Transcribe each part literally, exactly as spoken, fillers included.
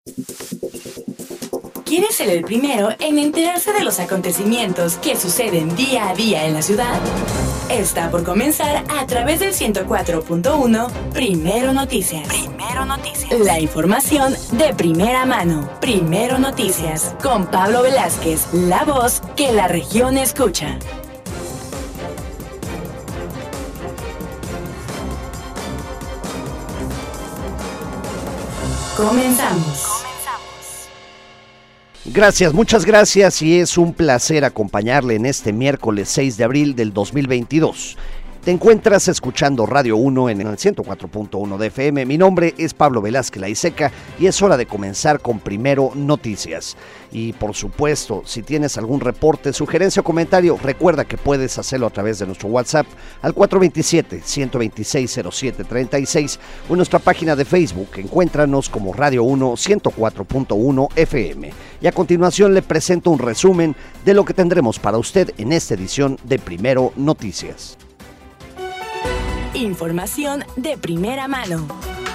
¿Quieres ser el primero en enterarse de los acontecimientos que suceden día a día en la ciudad? Está por comenzar a través del ciento cuatro punto uno Primero Noticias. Primero Noticias. La información de primera mano. Primero Noticias. Con Pablo Velázquez, la voz que la región escucha. Comenzamos. Gracias, muchas gracias y es un placer acompañarle en este miércoles seis de abril del dos mil veintidós. Te encuentras escuchando Radio uno en el ciento cuatro punto uno de F M. Mi nombre es Pablo Velázquez Laiseca y es hora de comenzar con Primero Noticias. Y por supuesto, si tienes algún reporte, sugerencia o comentario, recuerda que puedes hacerlo a través de nuestro WhatsApp al cuatro dos siete, uno dos seis, cero siete tres seis o en nuestra página de Facebook. Encuéntranos como Radio uno ciento cuatro punto uno F M. Y a continuación le presento un resumen de lo que tendremos para usted en esta edición de Primero Noticias. Información de primera mano.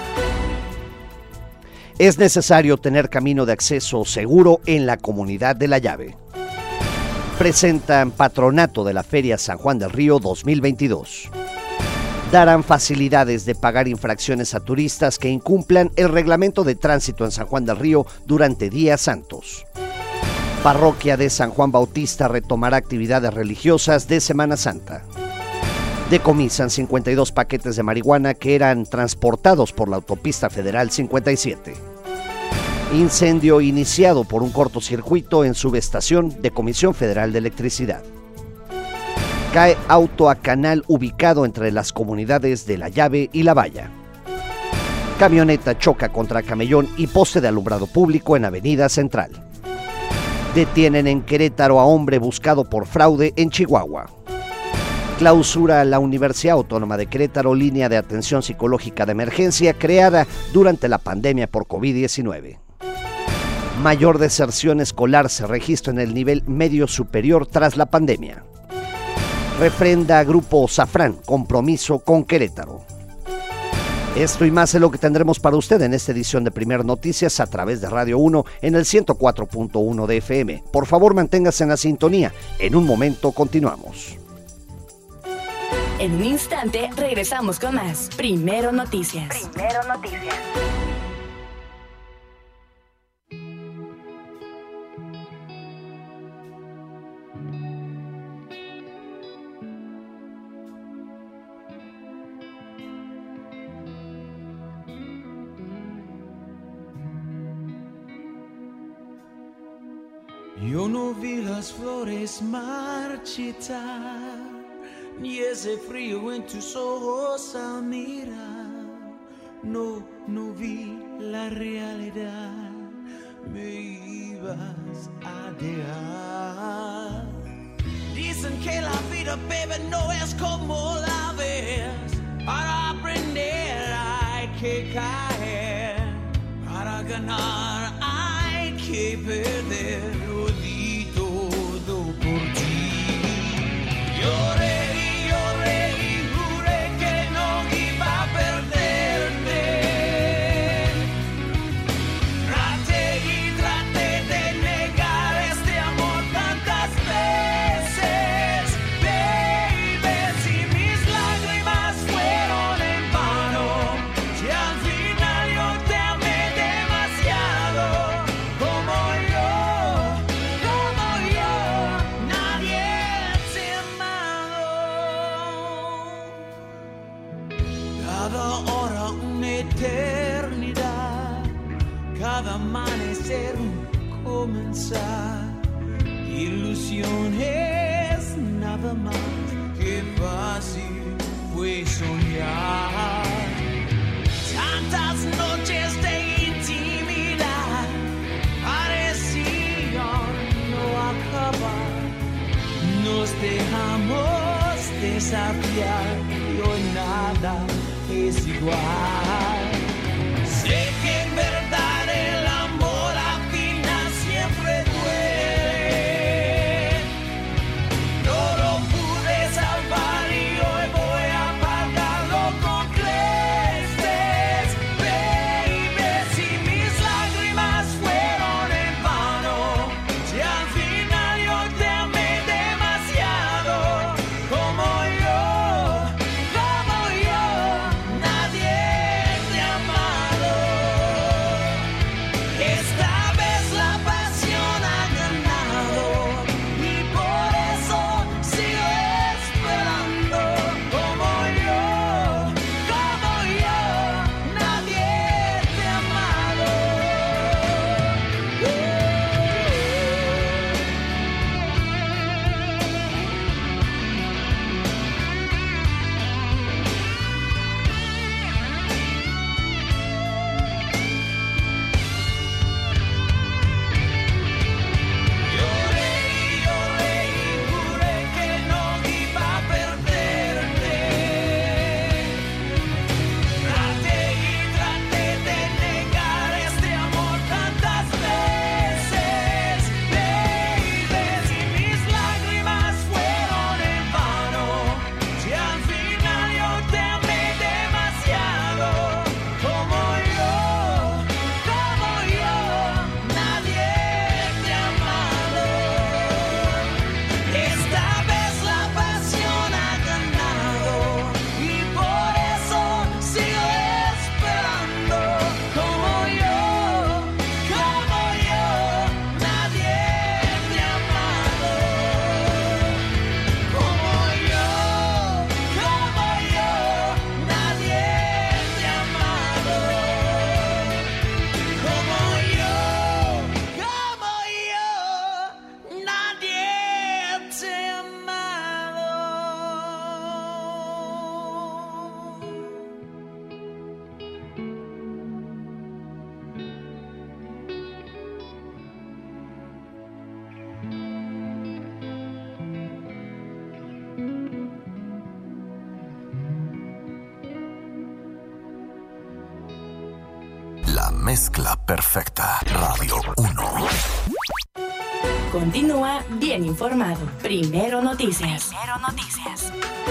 Es necesario tener camino de acceso seguro en la comunidad de La Llave. Presentan Patronato de la Feria San Juan del Río dos mil veintidós. Darán facilidades de pagar infracciones a turistas que incumplan el reglamento de tránsito en San Juan del Río durante días santos. Parroquia de San Juan Bautista retomará actividades religiosas de Semana Santa. Decomisan cincuenta y dos paquetes de marihuana que eran transportados por la autopista federal cincuenta y siete. Incendio iniciado por un cortocircuito en subestación de Comisión Federal de Electricidad. Cae auto a canal ubicado entre las comunidades de La Llave y La Valla. Camioneta choca contra camellón y poste de alumbrado público en Avenida Central. Detienen en Querétaro a hombre buscado por fraude en Chihuahua. Clausura la Universidad Autónoma de Querétaro línea de atención psicológica de emergencia creada durante la pandemia por COVID diecinueve. Mayor deserción escolar se registra en el nivel medio superior tras la pandemia. Refrenda Grupo Safran compromiso con Querétaro. Esto y más es lo que tendremos para usted en esta edición de Primer Noticias a través de Radio uno en el ciento cuatro punto uno de F M. Por favor, manténgase en la sintonía. En un momento continuamos. En un instante regresamos con más Primero Noticias. Primero Noticias. Yo no vi las flores marchitar, ni ese frío en tus ojos al mirar. No, no vi la realidad, me ibas a dejar. Dicen que la vida, baby, no es como la ves. Para aprender hay que caer, para ganar hay que perder. Lo di todo por ti. Lloré. Ilusiones nada más, que fácil fue soñar. Tantas noches de intimidad parecían no acabar. Nos dejamos desafiar y hoy nada es igual. Sé que en verdad el amor al final siempre duele. No lo pude salvar y hoy voy a pagarlo con creces. Baby, si mis lágrimas mezcla perfecta. Radio uno. Continúa bien informado. Primero Noticias. Primero Noticias.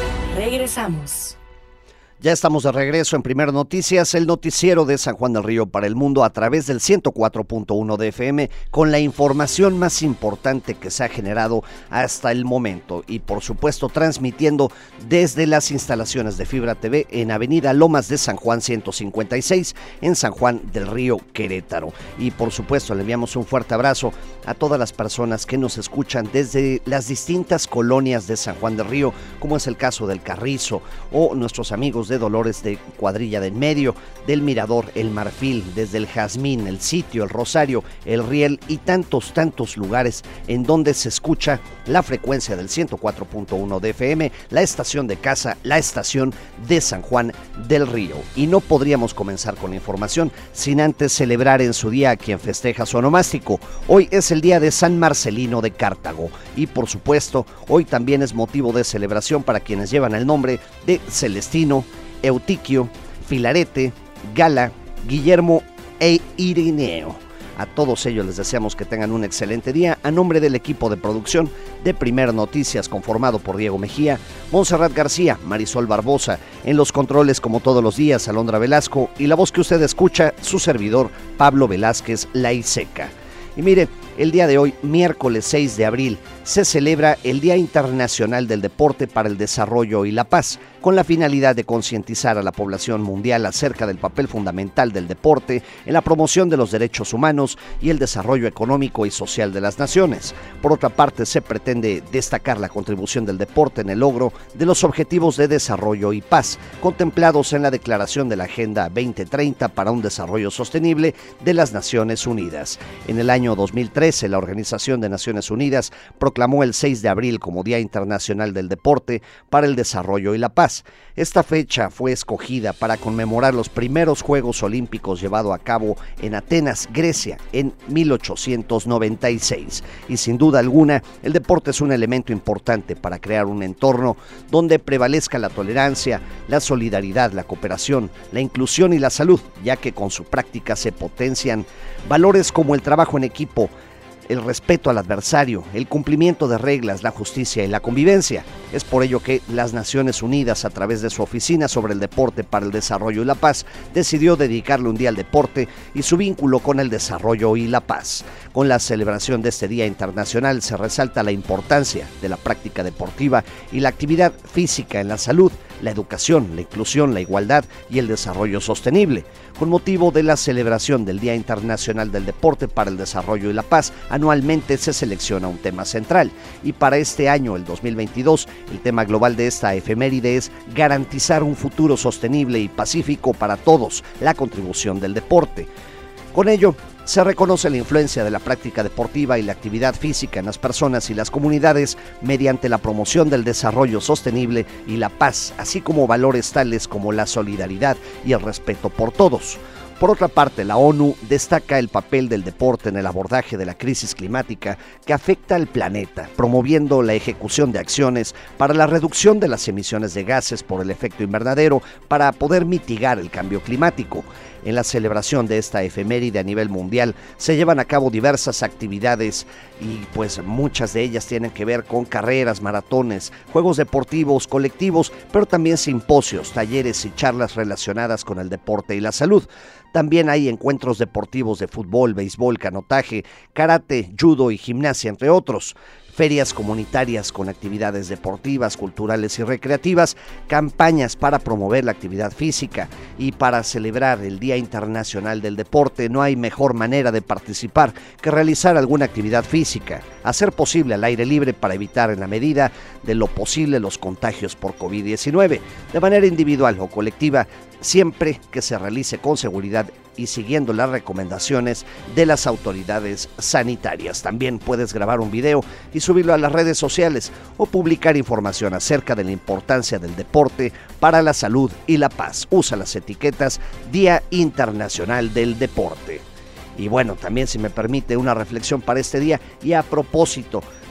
Regresamos. Ya estamos de regreso en Primero Noticias, el noticiero de San Juan del Río para el mundo a través del ciento cuatro punto uno de F M con la información más importante que se ha generado hasta el momento y por supuesto transmitiendo desde las instalaciones de Fibra T V en Avenida Lomas de San Juan ciento cincuenta y seis en San Juan del Río, Querétaro. Y por supuesto le enviamos un fuerte abrazo a todas las personas que nos escuchan desde las distintas colonias de San Juan del Río, como es el caso del Carrizo o nuestros amigos de Dolores de Cuadrilla del Medio, del Mirador, el Marfil, desde el Jazmín, el Sitio, el Rosario, el Riel y tantos, tantos lugares en donde se escucha la frecuencia del ciento cuatro punto uno de F M, la estación de casa, la estación de San Juan del Río. Y no podríamos comenzar con la información sin antes celebrar en su día a quien festeja su onomástico. Hoy es el día de San Marcelino de Cartago y por supuesto hoy también es motivo de celebración para quienes llevan el nombre de Celestino, Eutiquio, Filarete, Gala, Guillermo e Irineo. A todos ellos les deseamos que tengan un excelente día. A nombre del equipo de producción de Primero Noticias, conformado por Diego Mejía, Montserrat García, Marisol Barbosa, en los controles como todos los días, Alondra Velasco, y la voz que usted escucha, su servidor, Pablo Velázquez Laiseca. Y mire, el día de hoy, miércoles seis de abril, se celebra el Día Internacional del Deporte para el Desarrollo y la Paz, con la finalidad de concientizar a la población mundial acerca del papel fundamental del deporte en la promoción de los derechos humanos y el desarrollo económico y social de las naciones. Por otra parte, se pretende destacar la contribución del deporte en el logro de los objetivos de desarrollo y paz, contemplados en la Declaración de la Agenda veinte treinta para un Desarrollo Sostenible de las Naciones Unidas. En el año dos mil trece, la Organización de Naciones Unidas proclamó el seis de abril como Día Internacional del Deporte para el Desarrollo y la Paz. Esta fecha fue escogida para conmemorar los primeros Juegos Olímpicos llevados a cabo en Atenas, Grecia, en mil ochocientos noventa y seis. Y sin duda alguna, el deporte es un elemento importante para crear un entorno donde prevalezca la tolerancia, la solidaridad, la cooperación, la inclusión y la salud, ya que con su práctica se potencian valores como el trabajo en equipo, el respeto al adversario, el cumplimiento de reglas, la justicia y la convivencia. Es por ello que las Naciones Unidas, a través de su Oficina sobre el Deporte para el Desarrollo y la Paz, decidió dedicarle un día al deporte y su vínculo con el desarrollo y la paz. Con la celebración de este Día Internacional se resalta la importancia de la práctica deportiva y la actividad física en la salud, la educación, la inclusión, la igualdad y el desarrollo sostenible. Con motivo de la celebración del Día Internacional del Deporte para el Desarrollo y la Paz, anualmente se selecciona un tema central. Y para este año, el dos mil veintidós, el tema global de esta efeméride es garantizar un futuro sostenible y pacífico para todos, la contribución del deporte. Con ello, se reconoce la influencia de la práctica deportiva y la actividad física en las personas y las comunidades mediante la promoción del desarrollo sostenible y la paz, así como valores tales como la solidaridad y el respeto por todos. Por otra parte, la ONU destaca el papel del deporte en el abordaje de la crisis climática que afecta al planeta, promoviendo la ejecución de acciones para la reducción de las emisiones de gases por el efecto invernadero para poder mitigar el cambio climático. En la celebración de esta efeméride a nivel mundial se llevan a cabo diversas actividades y pues muchas de ellas tienen que ver con carreras, maratones, juegos deportivos, colectivos, pero también simposios, talleres y charlas relacionadas con el deporte y la salud. También hay encuentros deportivos de fútbol, béisbol, canotaje, karate, judo y gimnasia, entre otros. Ferias comunitarias con actividades deportivas, culturales y recreativas, campañas para promover la actividad física y para celebrar el Día Internacional del Deporte. No hay mejor manera de participar que realizar alguna actividad física, hacer posible al aire libre para evitar en la medida de lo posible los contagios por COVID diecinueve, de manera individual o colectiva, siempre que se realice con seguridad y siguiendo las recomendaciones de las autoridades sanitarias. También puedes grabar un video y subirlo a las redes sociales o publicar información acerca de la importancia del deporte para la salud y la paz. Usa las etiquetas Día Internacional del Deporte. Y bueno, también si me permite una reflexión para este día y a propósito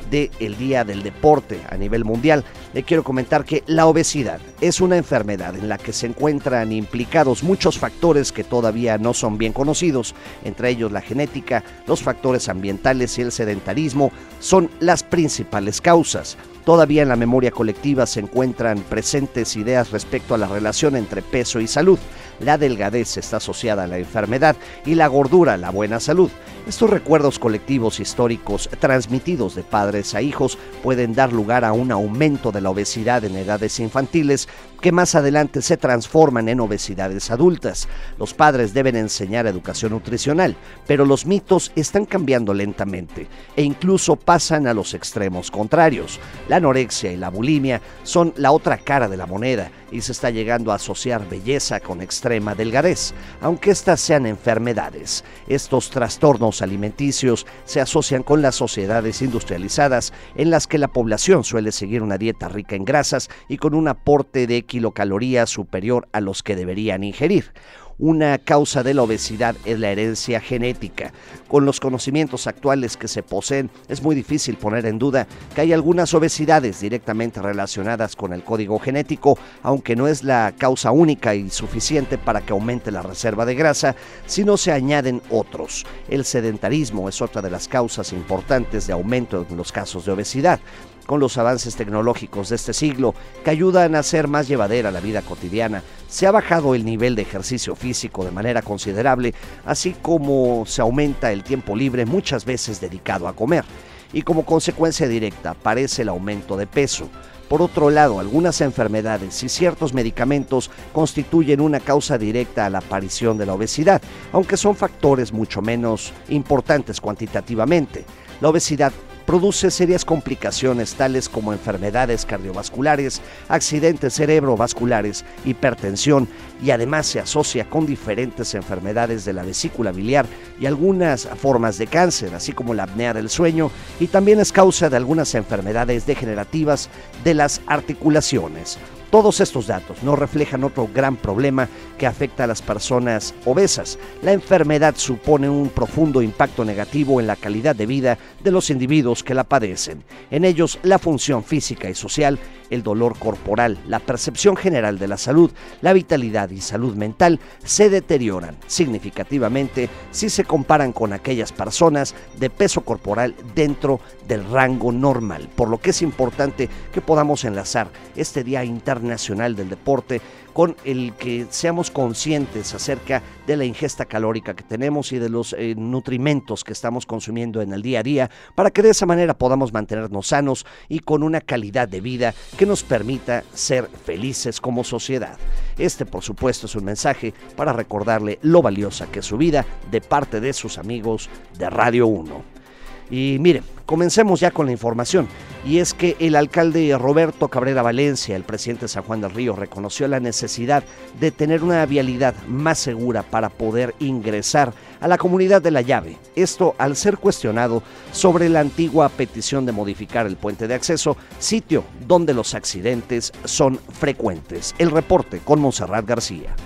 del Día del Deporte a nivel mundial, le quiero comentar que la obesidad es una enfermedad en la que se encuentran implicados muchos factores que todavía no son bien conocidos, entre ellos la genética, los factores ambientales y el sedentarismo son las principales causas. Todavía en la memoria colectiva se encuentran presentes ideas respecto a la relación entre peso y salud. La delgadez está asociada a la enfermedad y la gordura a la buena salud. Estos recuerdos colectivos históricos transmitidos de padres a hijos pueden dar lugar a un aumento de la obesidad en edades infantiles que más adelante se transforman en obesidades adultas. Los padres deben enseñar educación nutricional, pero los mitos están cambiando lentamente e incluso pasan a los extremos contrarios. La anorexia y la bulimia son la otra cara de la moneda y se está llegando a asociar belleza con extrema delgadez, aunque estas sean enfermedades. Estos trastornos alimenticios se asocian con las sociedades industrializadas en las que la población suele seguir una dieta rica en grasas y con un aporte de kilocalorías superior a los que deberían ingerir. Una causa de la obesidad es la herencia genética. Con los conocimientos actuales que se poseen, es muy difícil poner en duda que hay algunas obesidades directamente relacionadas con el código genético, aunque no es la causa única y suficiente para que aumente la reserva de grasa, si no se añaden otros. El sedentarismo es otra de las causas importantes de aumento en los casos de obesidad. Con los avances tecnológicos de este siglo que ayudan a hacer más llevadera la vida cotidiana, se ha bajado el nivel de ejercicio físico de manera considerable, así como se aumenta el tiempo libre muchas veces dedicado a comer, y como consecuencia directa aparece el aumento de peso. Por otro lado, algunas enfermedades y ciertos medicamentos constituyen una causa directa a la aparición de la obesidad, aunque son factores mucho menos importantes cuantitativamente. La obesidad produce serias complicaciones tales como enfermedades cardiovasculares, accidentes cerebrovasculares, hipertensión y además se asocia con diferentes enfermedades de la vesícula biliar y algunas formas de cáncer, así como la apnea del sueño, y también es causa de algunas enfermedades degenerativas de las articulaciones. Todos estos datos nos reflejan otro gran problema que afecta a las personas obesas. La enfermedad supone un profundo impacto negativo en la calidad de vida de los individuos que la padecen. En ellos, la función física y social, el dolor corporal, la percepción general de la salud, la vitalidad y salud mental se deterioran significativamente si se comparan con aquellas personas de peso corporal dentro del rango normal, por lo que es importante que podamos enlazar este Día Internacional del Deporte con el que seamos conscientes acerca de la ingesta calórica que tenemos y de los eh, nutrimentos que estamos consumiendo en el día a día, para que de esa manera podamos mantenernos sanos y con una calidad de vida que nos permita ser felices como sociedad. Este, por supuesto, es un mensaje para recordarle lo valiosa que es su vida de parte de sus amigos de Radio uno. Y miren, comencemos ya con la información, y es que el alcalde Roberto Cabrera Valencia, el presidente de San Juan del Río, reconoció la necesidad de tener una vialidad más segura para poder ingresar a la comunidad de La Llave. Esto al ser cuestionado sobre la antigua petición de modificar el puente de acceso, sitio donde los accidentes son frecuentes. El reporte con Montserrat García.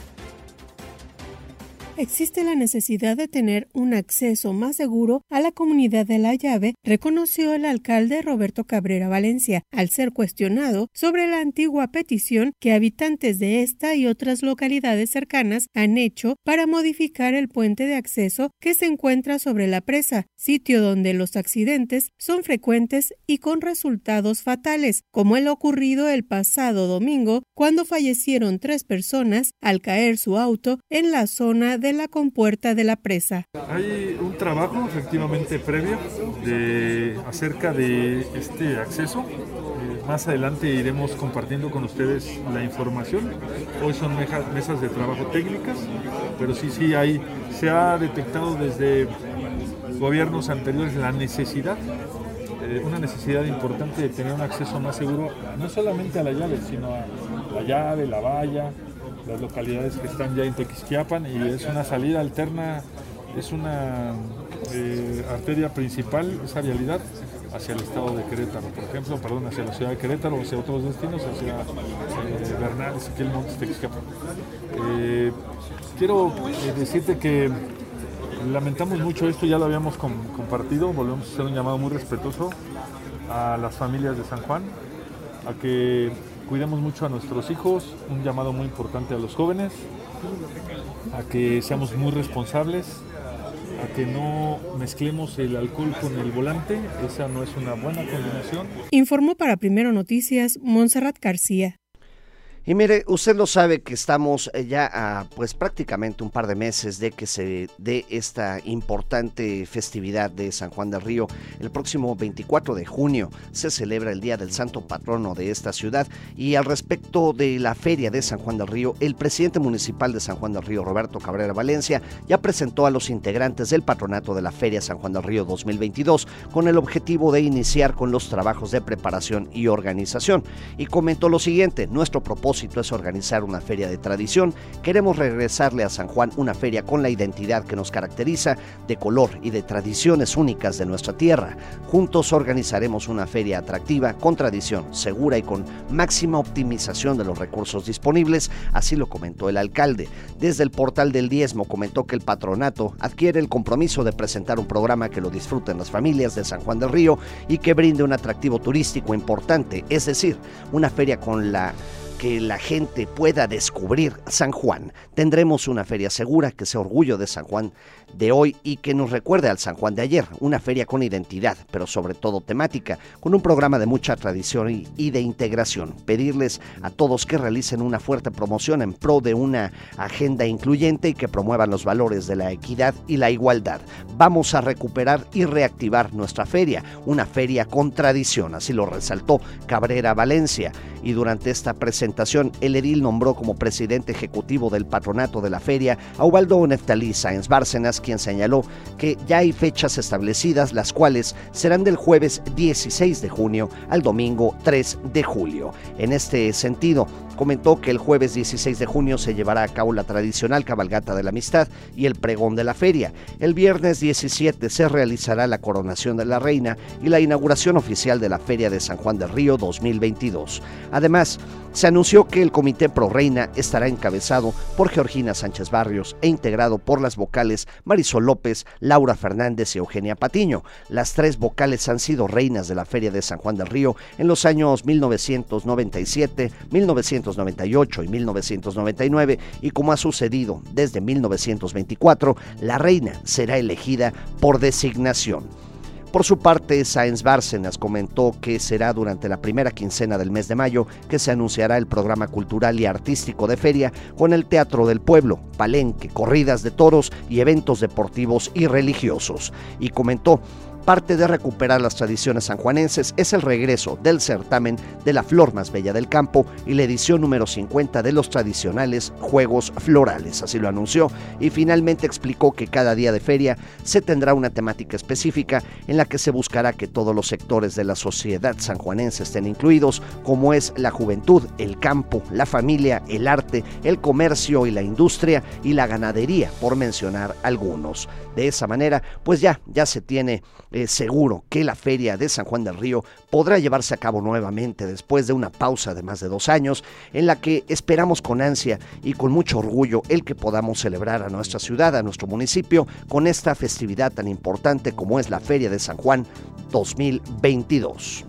Existe la necesidad de tener un acceso más seguro a la comunidad de La Llave, reconoció el alcalde Roberto Cabrera Valencia, al ser cuestionado sobre la antigua petición que habitantes de esta y otras localidades cercanas han hecho para modificar el puente de acceso que se encuentra sobre la presa, sitio donde los accidentes son frecuentes y con resultados fatales, como el ocurrido el pasado domingo, cuando fallecieron tres personas al caer su auto en la zona de de la compuerta de la presa. Hay un trabajo efectivamente previo de, acerca de este acceso. Eh, más adelante iremos compartiendo con ustedes la información. Hoy son meja, mesas de trabajo técnicas, pero sí, sí hay, se ha detectado desde gobiernos anteriores la necesidad, eh, una necesidad importante de tener un acceso más seguro, no solamente a La Llave, sino a La Llave, La Valla, las localidades que están ya en Tequisquiapan, y es una salida alterna, es una eh, arteria principal, esa vialidad hacia el estado de Querétaro, por ejemplo, perdón, hacia la ciudad de Querétaro, hacia otros destinos, hacia eh, Bernal, Ezequiel Montes, Tequisquiapan. Eh, quiero eh, decirte que lamentamos mucho esto, ya lo habíamos com compartido, volvemos a hacer un llamado muy respetuoso a las familias de San Juan, a que cuidemos mucho a nuestros hijos, un llamado muy importante a los jóvenes, a que seamos muy responsables, a que no mezclemos el alcohol con el volante, esa no es una buena combinación. Informó para Primero Noticias Montserrat García. Y mire, usted lo sabe que estamos ya a pues prácticamente un par de meses de que se dé esta importante festividad de San Juan del Río. El próximo veinticuatro de junio se celebra el Día del Santo Patrono de esta ciudad, y al respecto de la Feria de San Juan del Río, el presidente municipal de San Juan del Río, Roberto Cabrera Valencia, ya presentó a los integrantes del patronato de la Feria San Juan del Río dos mil veintidós con el objetivo de iniciar con los trabajos de preparación y organización, y comentó lo siguiente: nuestro propósito es organizar una feria de tradición. Queremos regresarle a San Juan una feria con la identidad que nos caracteriza, de color y de tradiciones únicas de nuestra tierra. Juntos organizaremos una feria atractiva, con tradición, segura y con máxima optimización de los recursos disponibles, así lo comentó el alcalde. Desde el portal del diezmo comentó que el patronato adquiere el compromiso de presentar un programa que lo disfruten las familias de San Juan del Río y que brinde un atractivo turístico importante, es decir, una feria con la que la gente pueda descubrir San Juan. Tendremos una feria segura que sea orgullo de San Juan de hoy y que nos recuerde al San Juan de ayer, una feria con identidad, pero sobre todo temática, con un programa de mucha tradición y, y de integración. Pedirles a todos que realicen una fuerte promoción en pro de una agenda incluyente y que promuevan los valores de la equidad y la igualdad. Vamos a recuperar y reactivar nuestra feria, una feria con tradición, así lo resaltó Cabrera Valencia. Y durante esta presentación, el edil nombró como presidente ejecutivo del patronato de la feria a Ubaldo Neftalí Sáenz Bárcenas, quien señaló que ya hay fechas establecidas, las cuales serán del jueves dieciséis de junio al domingo tres de julio. En este sentido, comentó que el jueves dieciséis de junio se llevará a cabo la tradicional cabalgata de la amistad y el pregón de la feria. El viernes diecisiete se realizará la coronación de la reina y la inauguración oficial de la Feria de San Juan del Río dos mil veintidós. Además, se anunció que el Comité Pro Reina estará encabezado por Georgina Sánchez Barrios e integrado por las vocales Marisol López, Laura Fernández y Eugenia Patiño. Las tres vocales han sido reinas de la Feria de San Juan del Río en los años mil novecientos noventa y siete, mil novecientos noventa y ocho y mil novecientos noventa y nueve, y como ha sucedido desde mil novecientos veinticuatro, la reina será elegida por designación. Por su parte, Sáenz Bárcenas comentó que será durante la primera quincena del mes de mayo que se anunciará el programa cultural y artístico de feria, con el Teatro del Pueblo, palenque, corridas de toros y eventos deportivos y religiosos. Y comentó: parte de recuperar las tradiciones sanjuanenses es el regreso del certamen de la flor más bella del campo y la edición número cincuenta de los tradicionales Juegos Florales, así lo anunció, y finalmente explicó que cada día de feria se tendrá una temática específica en la que se buscará que todos los sectores de la sociedad sanjuanense estén incluidos, como es la juventud, el campo, la familia, el arte, el comercio y la industria y la ganadería, por mencionar algunos. De esa manera, pues ya, ya se tiene Eh, seguro que la Feria de San Juan del Río podrá llevarse a cabo nuevamente después de una pausa de más de dos años, en la que esperamos con ansia y con mucho orgullo el que podamos celebrar a nuestra ciudad, a nuestro municipio, con esta festividad tan importante como es la Feria de San Juan dos mil veintidós.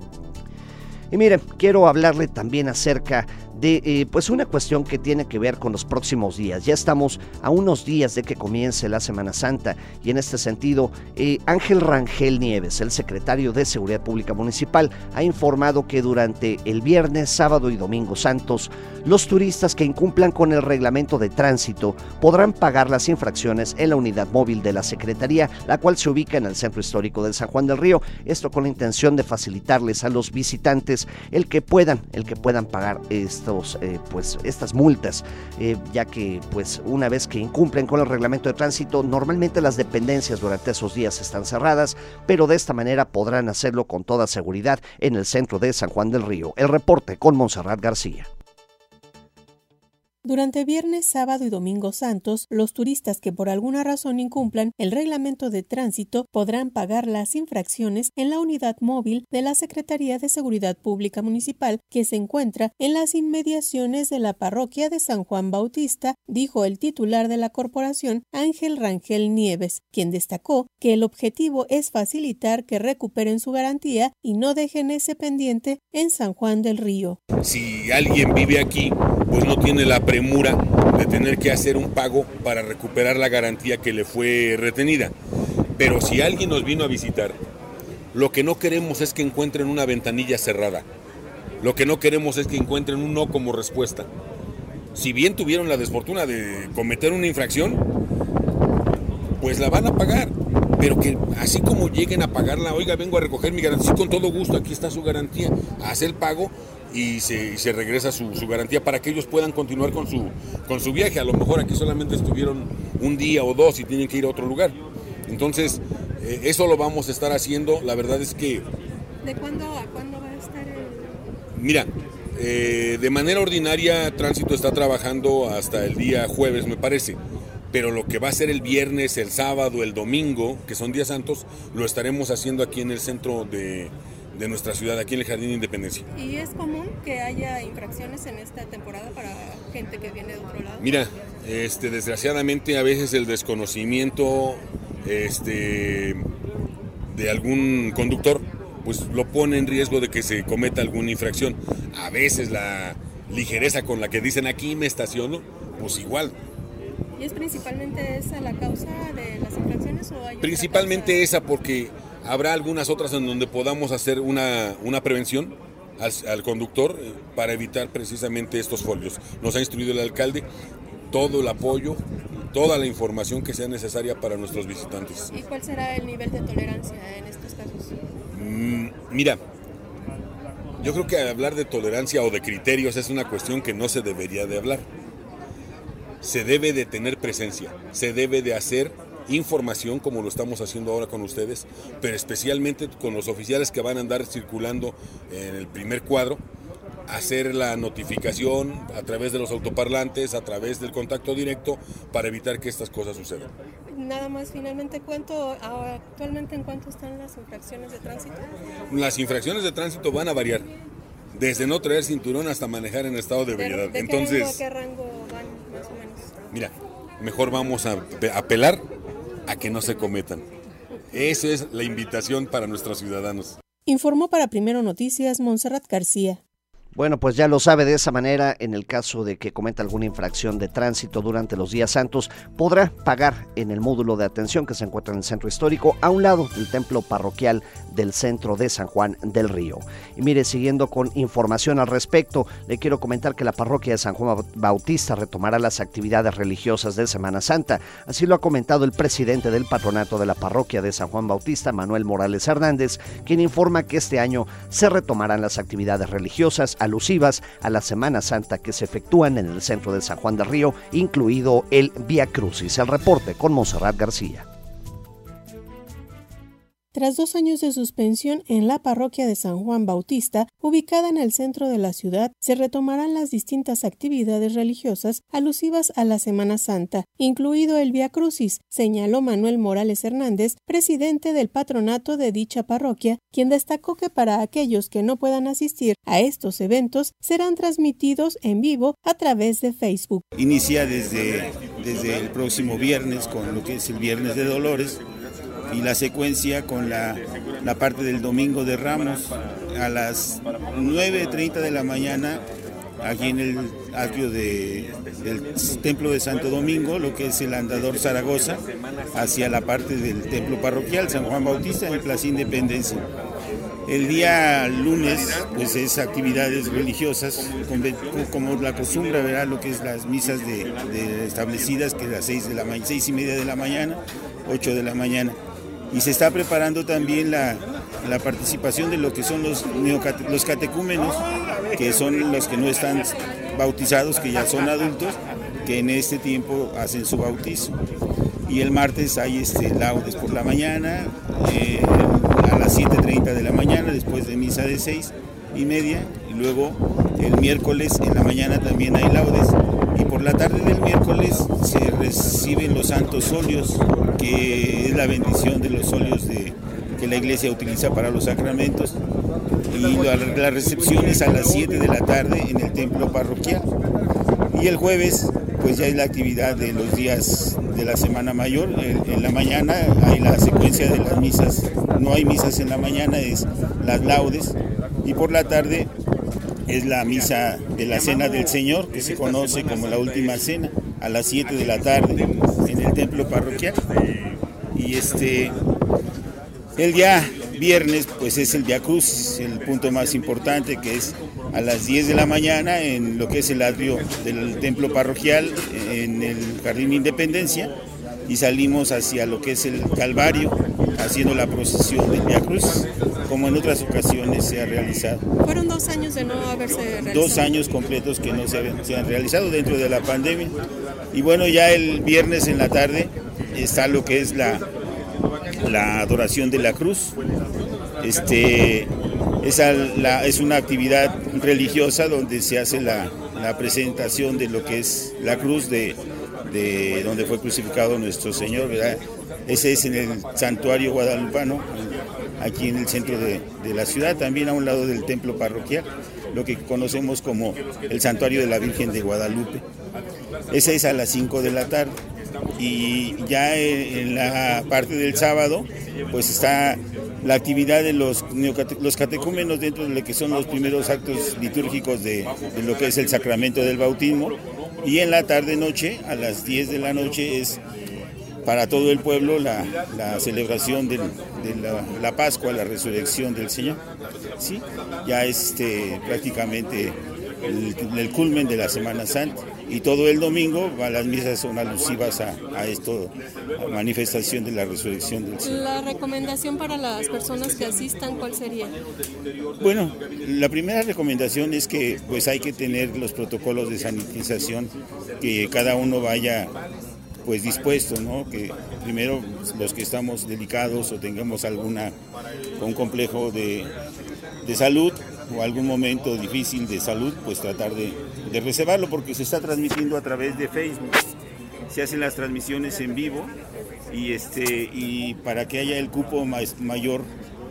Y miren, quiero hablarle también acerca de eh, pues una cuestión que tiene que ver con los próximos días. Ya estamos a unos días de que comience la Semana Santa, y en este sentido eh, Ángel Rangel Nieves, el secretario de Seguridad Pública Municipal, ha informado que durante el viernes, sábado y domingo santos, los turistas que incumplan con el reglamento de tránsito podrán pagar las infracciones en la unidad móvil de la Secretaría, la cual se ubica en el Centro Histórico de San Juan del Río, esto con la intención de facilitarles a los visitantes el que puedan, el que puedan pagar esto. Eh, pues estas multas, eh, ya que pues una vez que incumplen con el reglamento de tránsito, normalmente las dependencias durante esos días están cerradas, pero de esta manera podrán hacerlo con toda seguridad en el centro de San Juan del Río. El reporte con Montserrat García. Durante viernes, sábado y domingo santos, los turistas que por alguna razón incumplan el reglamento de tránsito podrán pagar las infracciones en la unidad móvil de la Secretaría de Seguridad Pública Municipal, que se encuentra en las inmediaciones de la parroquia de San Juan Bautista, dijo el titular de la corporación, Ángel Rangel Nieves, quien destacó que el objetivo es facilitar que recuperen su garantía y no dejen ese pendiente en San Juan del Río. Si alguien vive aquí, pues no tiene la premura de tener que hacer un pago para recuperar la garantía que le fue retenida. Pero si alguien nos vino a visitar, lo que no queremos es que encuentren una ventanilla cerrada. Lo que no queremos es que encuentren un no como respuesta. Si bien tuvieron la desfortuna de cometer una infracción, pues la van a pagar. Pero que así como lleguen a pagarla, oiga, vengo a recoger mi garantía, sí, con todo gusto, aquí está su garantía, hace el pago y se, y se regresa su, su garantía para que ellos puedan continuar con su, con su viaje. A lo mejor aquí solamente estuvieron un día o dos y tienen que ir a otro lugar. Entonces, eh, eso lo vamos a estar haciendo. La verdad es que... ¿De cuándo a cuándo va a estar el...? Mira, eh, de manera ordinaria, Tránsito está trabajando hasta el día jueves, me parece. Pero lo que va a ser el viernes, el sábado, el domingo, que son días santos, lo estaremos haciendo aquí en el centro de, de nuestra ciudad, aquí en el Jardín de Independencia. ¿Y es común que haya infracciones en esta temporada para gente que viene de otro lado? Mira, este, desgraciadamente a veces el desconocimiento este, de algún conductor pues lo pone en riesgo de que se cometa alguna infracción. A veces la ligereza con la que dicen aquí me estaciono, pues igual. ¿Y es principalmente esa la causa de las infracciones o hay Principalmente esa, porque habrá algunas otras en donde podamos hacer una, una prevención al, al conductor para evitar precisamente estos folios. Nos ha instruido el alcalde todo el apoyo, toda la información que sea necesaria para nuestros visitantes. ¿Y cuál será el nivel de tolerancia en estos casos? Mm, mira, yo creo que hablar de tolerancia o de criterios es una cuestión que no se debería de hablar. Se debe de tener presencia, se debe de hacer información como lo estamos haciendo ahora con ustedes, pero especialmente con los oficiales que van a andar circulando en el primer cuadro, hacer la notificación a través de los autoparlantes, a través del contacto directo, para evitar que estas cosas sucedan. Nada más, finalmente, ¿cuánto actualmente en cuánto están las infracciones de tránsito? Las infracciones de tránsito van a variar, desde no traer cinturón hasta manejar en estado de ebriedad. ¿De, de Entonces, qué rango, qué rango van más o menos? Mira, mejor vamos a apelar a que no se cometan. Esa es la invitación para nuestros ciudadanos. Informó para Primero Noticias Montserrat García. Bueno, pues ya lo sabe, de esa manera, en el caso de que cometa alguna infracción de tránsito durante los días santos, podrá pagar en el módulo de atención que se encuentra en el centro histórico, a un lado del templo parroquial del centro de San Juan del Río. Y mire, siguiendo con información al respecto, le quiero comentar que la parroquia de San Juan Bautista retomará las actividades religiosas de Semana Santa. Así lo ha comentado el presidente del patronato de la parroquia de San Juan Bautista, Manuel Morales Hernández, quien informa que este año se retomarán las actividades religiosas alusivas a la Semana Santa que se efectúan en el centro de San Juan del Río, incluido el Vía Crucis. El reporte con Montserrat García. Tras dos años de suspensión en la parroquia de San Juan Bautista, ubicada en el centro de la ciudad, se retomarán las distintas actividades religiosas alusivas a la Semana Santa, incluido el Vía Crucis, señaló Manuel Morales Hernández, presidente del patronato de dicha parroquia, quien destacó que para aquellos que no puedan asistir a estos eventos, serán transmitidos en vivo a través de Facebook. Inicia desde, desde el próximo viernes con lo que es el Viernes de Dolores, y la secuencia con la, la parte del Domingo de Ramos a las nueve treinta de la mañana aquí en el atrio de, del Templo de Santo Domingo, lo que es el Andador Zaragoza, hacia la parte del templo parroquial San Juan Bautista en Plaza Independencia. El día lunes pues es actividades religiosas como la costumbre, ¿verdad? Lo que es las misas de, de establecidas, que es las seis de la mañana, seis y media de la mañana, ocho de la mañana. Y se está preparando también la, la participación de lo que son los, neocate, los catecúmenos, que son los que no están bautizados, que ya son adultos, que en este tiempo hacen su bautizo. Y el martes hay este, laudes por la mañana, eh, a las siete treinta de la mañana, después de misa de seis y media, y luego el miércoles en la mañana también hay laudes, Y por la tarde del miércoles se reciben los santos óleos, que es la bendición de los óleos de, que la iglesia utiliza para los sacramentos. Y la, la recepción es a las siete de la tarde en el templo parroquial. Y el jueves pues ya es la actividad de los días de la Semana Mayor. En, en la mañana hay la secuencia de las misas, no hay misas en la mañana, es las laudes. Y por la tarde es la misa de la Cena del Señor, que se conoce como la Última Cena, a las siete de la tarde en el templo parroquial. Y este, el día viernes pues es el Vía Crucis, el punto más importante, que es a las diez de la mañana en lo que es el atrio del templo parroquial, en el Jardín Independencia, y salimos hacia lo que es el Calvario, haciendo la procesión del Vía Crucis, como en otras ocasiones se ha realizado. Fueron dos años de no haberse realizado. Dos años completos que no se, habían, se han realizado dentro de la pandemia. Y bueno, ya el viernes en la tarde está lo que es la, la adoración de la cruz. Este, esa, la, es una actividad religiosa donde se hace la, la presentación de lo que es la cruz de, de donde fue crucificado nuestro Señor, ¿verdad? Ese es en el santuario guadalupano, aquí en el centro de, de la ciudad, también a un lado del templo parroquial, lo que conocemos como el santuario de la Virgen de Guadalupe. Ese es a las cinco de la tarde. Y ya en la parte del sábado pues está la actividad de los, los catecúmenos dentro de lo que son los primeros actos litúrgicos de, de lo que es el sacramento del bautismo, y en la tarde noche a las diez de la noche es para todo el pueblo la, la celebración de, de la, la Pascua, la resurrección del Señor. ¿Sí? Ya es este, prácticamente el, el culmen de la Semana Santa. Y todo el domingo las misas son alusivas a, a esto, a manifestación de la resurrección del Señor. La recomendación para las personas que asistan, ¿cuál sería? Bueno, la primera recomendación es que pues hay que tener los protocolos de sanitización, que cada uno vaya pues dispuesto, ¿no? Que primero los que estamos delicados o tengamos alguna un complejo de, de salud o algún momento difícil de salud, pues tratar de, de reservarlo, porque se está transmitiendo a través de Facebook, se hacen las transmisiones en vivo y este y para que haya el cupo más, mayor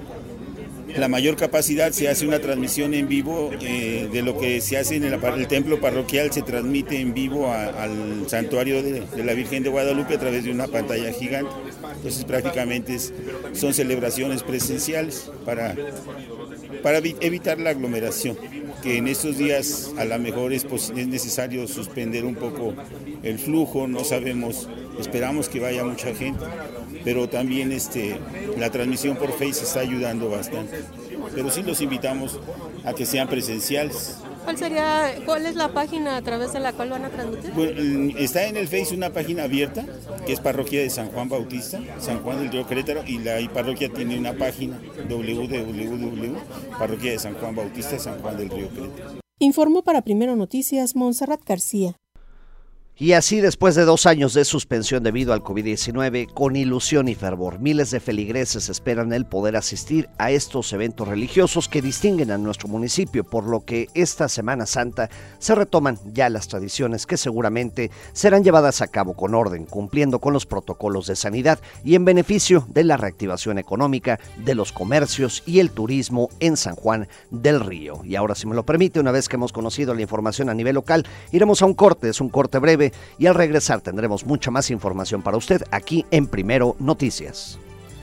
la mayor capacidad se hace una transmisión en vivo eh, de lo que se hace en el, el templo parroquial, se transmite en vivo a, al santuario de, de la Virgen de Guadalupe a través de una pantalla gigante. Entonces prácticamente es, son celebraciones presenciales para, para evitar la aglomeración, que en estos días a lo mejor es, es necesario suspender un poco el flujo, no sabemos, esperamos que vaya mucha gente, pero también este, la transmisión por Face está ayudando bastante. Pero sí los invitamos a que sean presenciales. ¿Cuál sería, cuál es la página a través de la cual van a transmitir? Bueno, está en el Face una página abierta, que es Parroquia de San Juan Bautista, San Juan del Río Querétaro, y la y parroquia tiene una página, doble u doble u doble u punto parroquia de San Juan Bautista, San Juan del Río Querétaro. Informó para Primero Noticias Montserrat García. Y así, después de dos años de suspensión debido al COVID diecinueve, con ilusión y fervor, miles de feligreses esperan el poder asistir a estos eventos religiosos que distinguen a nuestro municipio, por lo que esta Semana Santa se retoman ya las tradiciones que seguramente serán llevadas a cabo con orden, cumpliendo con los protocolos de sanidad y en beneficio de la reactivación económica de los comercios y el turismo en San Juan del Río. Y ahora, si me lo permite, una vez que hemos conocido la información a nivel local, iremos a un corte, es un corte breve, y al regresar tendremos mucha más información para usted aquí en Primero Noticias.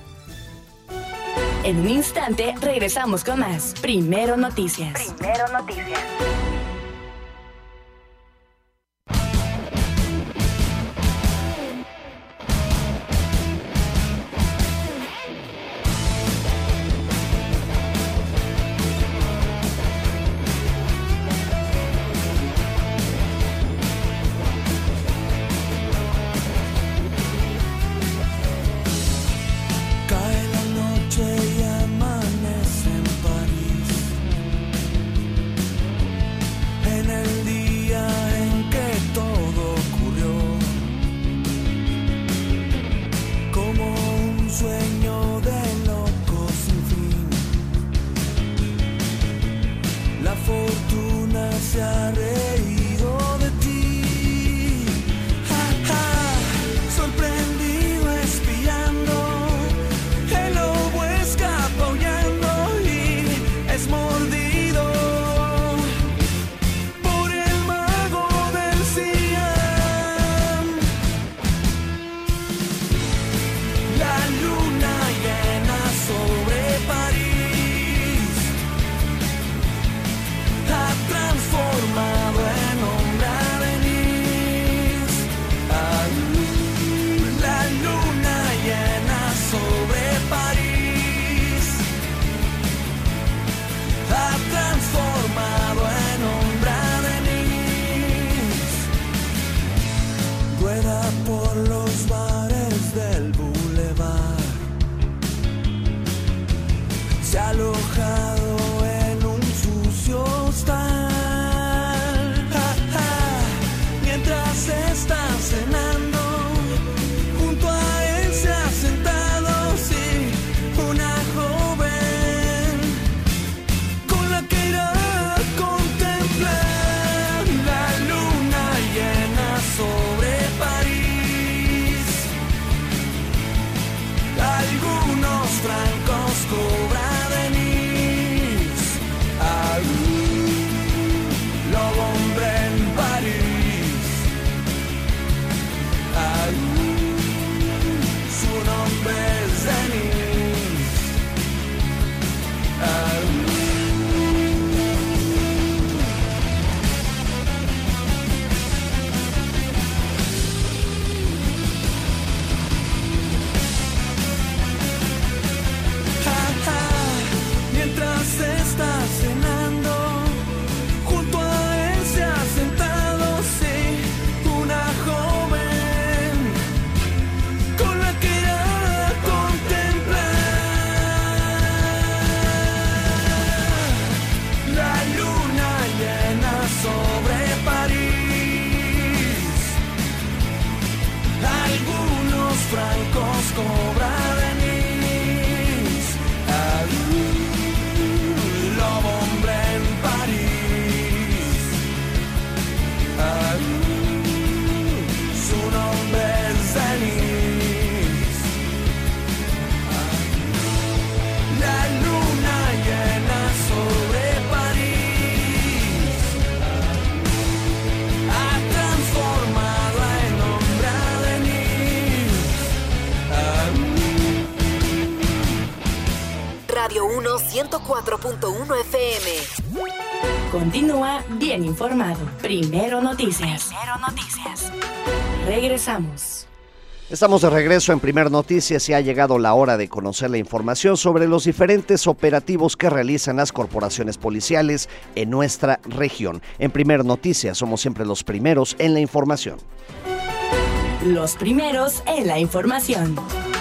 En un instante regresamos con más Primero Noticias. Primero Noticias. Y amanece en París. se ha alojado en un sucio hostal. Ja, ja, mientras está cenando, junto a él se ha sentado, sí, una joven con la que irá a contemplar la luna llena sobre París. Algunos francos cobra Denise. Ah, uh, lobo hombre en París. Ah, uh, su nombre es Denise. Ah, uh, mientras está cenando, junto a él se ha sentado, sí, una joven con la que irá a contemplar la luna llena sobre París. Algunos francos cobra Denise. Ah, uh, lobo hombre en París. Ah, uh, su nombre es Denise. Ah, la luna llena sobre París ha transformado en hombre a Denise. Ah, Radio uno ciento cuatro punto uno F M. Continúa bien informado. Primero Noticias. Primero Noticias. Regresamos. Estamos de regreso en Primer Noticias y ha llegado la hora de conocer la información sobre los diferentes operativos que realizan las corporaciones policiales en nuestra región. En Primer Noticias somos siempre los primeros en la información. Los primeros en la información.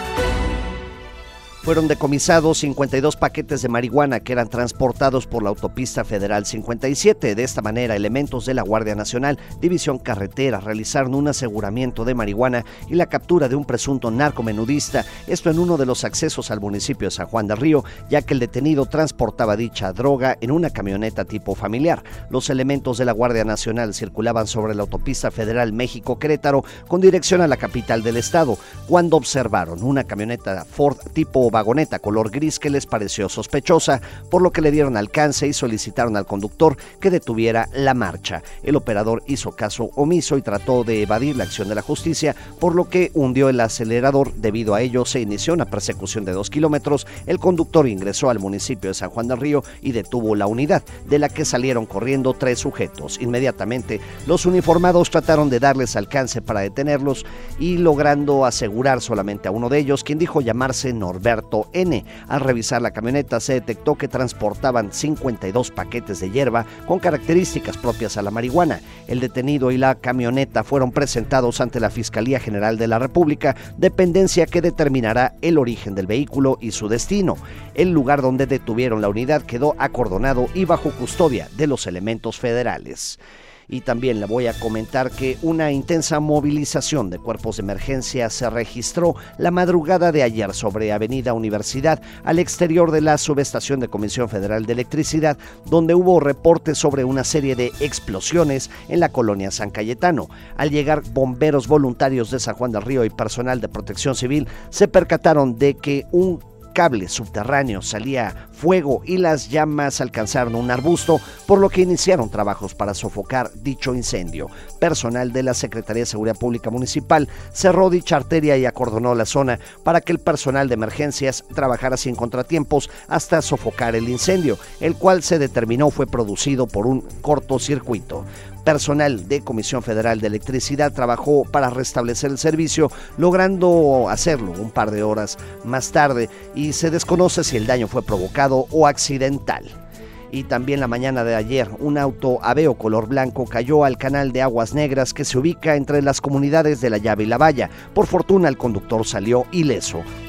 Fueron decomisados cincuenta y dos paquetes de marihuana que eran transportados por la autopista federal cincuenta y siete. De esta manera, elementos de la Guardia Nacional, División Carretera, realizaron un aseguramiento de marihuana y la captura de un presunto narcomenudista, esto en uno de los accesos al municipio de San Juan del Río, ya que el detenido transportaba dicha droga en una camioneta tipo familiar. Los elementos de la Guardia Nacional circulaban sobre la autopista federal México-Querétaro con dirección a la capital del estado, cuando observaron una camioneta Ford tipo vagoneta color gris que les pareció sospechosa, por lo que le dieron alcance y solicitaron al conductor que detuviera la marcha. El operador hizo caso omiso y trató de evadir la acción de la justicia, por lo que hundió el acelerador. Debido a ello, se inició una persecución de dos kilómetros. El conductor ingresó al municipio de San Juan del Río y detuvo la unidad, de la que salieron corriendo tres sujetos. Inmediatamente, los uniformados trataron de darles alcance para detenerlos y logrando asegurar solamente a uno de ellos, quien dijo llamarse Norberto N. Al revisar la camioneta se detectó que transportaban cincuenta y dos paquetes de hierba con características propias a la marihuana. El detenido y la camioneta fueron presentados ante la Fiscalía General de la República, dependencia que determinará el origen del vehículo y su destino. El lugar donde detuvieron la unidad quedó acordonado y bajo custodia de los elementos federales. Y también le voy a comentar que una intensa movilización de cuerpos de emergencia se registró la madrugada de ayer sobre Avenida Universidad, al exterior de la subestación de Comisión Federal de Electricidad, donde hubo reportes sobre una serie de explosiones en la colonia San Cayetano. Al llegar bomberos voluntarios de San Juan del Río y personal de protección civil, se percataron de que un cable subterráneo salía fuego y las llamas alcanzaron un arbusto, por lo que iniciaron trabajos para sofocar dicho incendio. Personal de la Secretaría de Seguridad Pública Municipal cerró dicha arteria y acordonó la zona para que el personal de emergencias trabajara sin contratiempos hasta sofocar el incendio, el cual se determinó fue producido por un cortocircuito. Personal de Comisión Federal de Electricidad trabajó para restablecer el servicio, logrando hacerlo un par de horas más tarde, y se desconoce si el daño fue provocado o accidental. Y también la mañana de ayer, un auto Aveo color blanco cayó al canal de Aguas Negras que se ubica entre las comunidades de La Llave y La Valla. Por fortuna, el conductor salió ileso.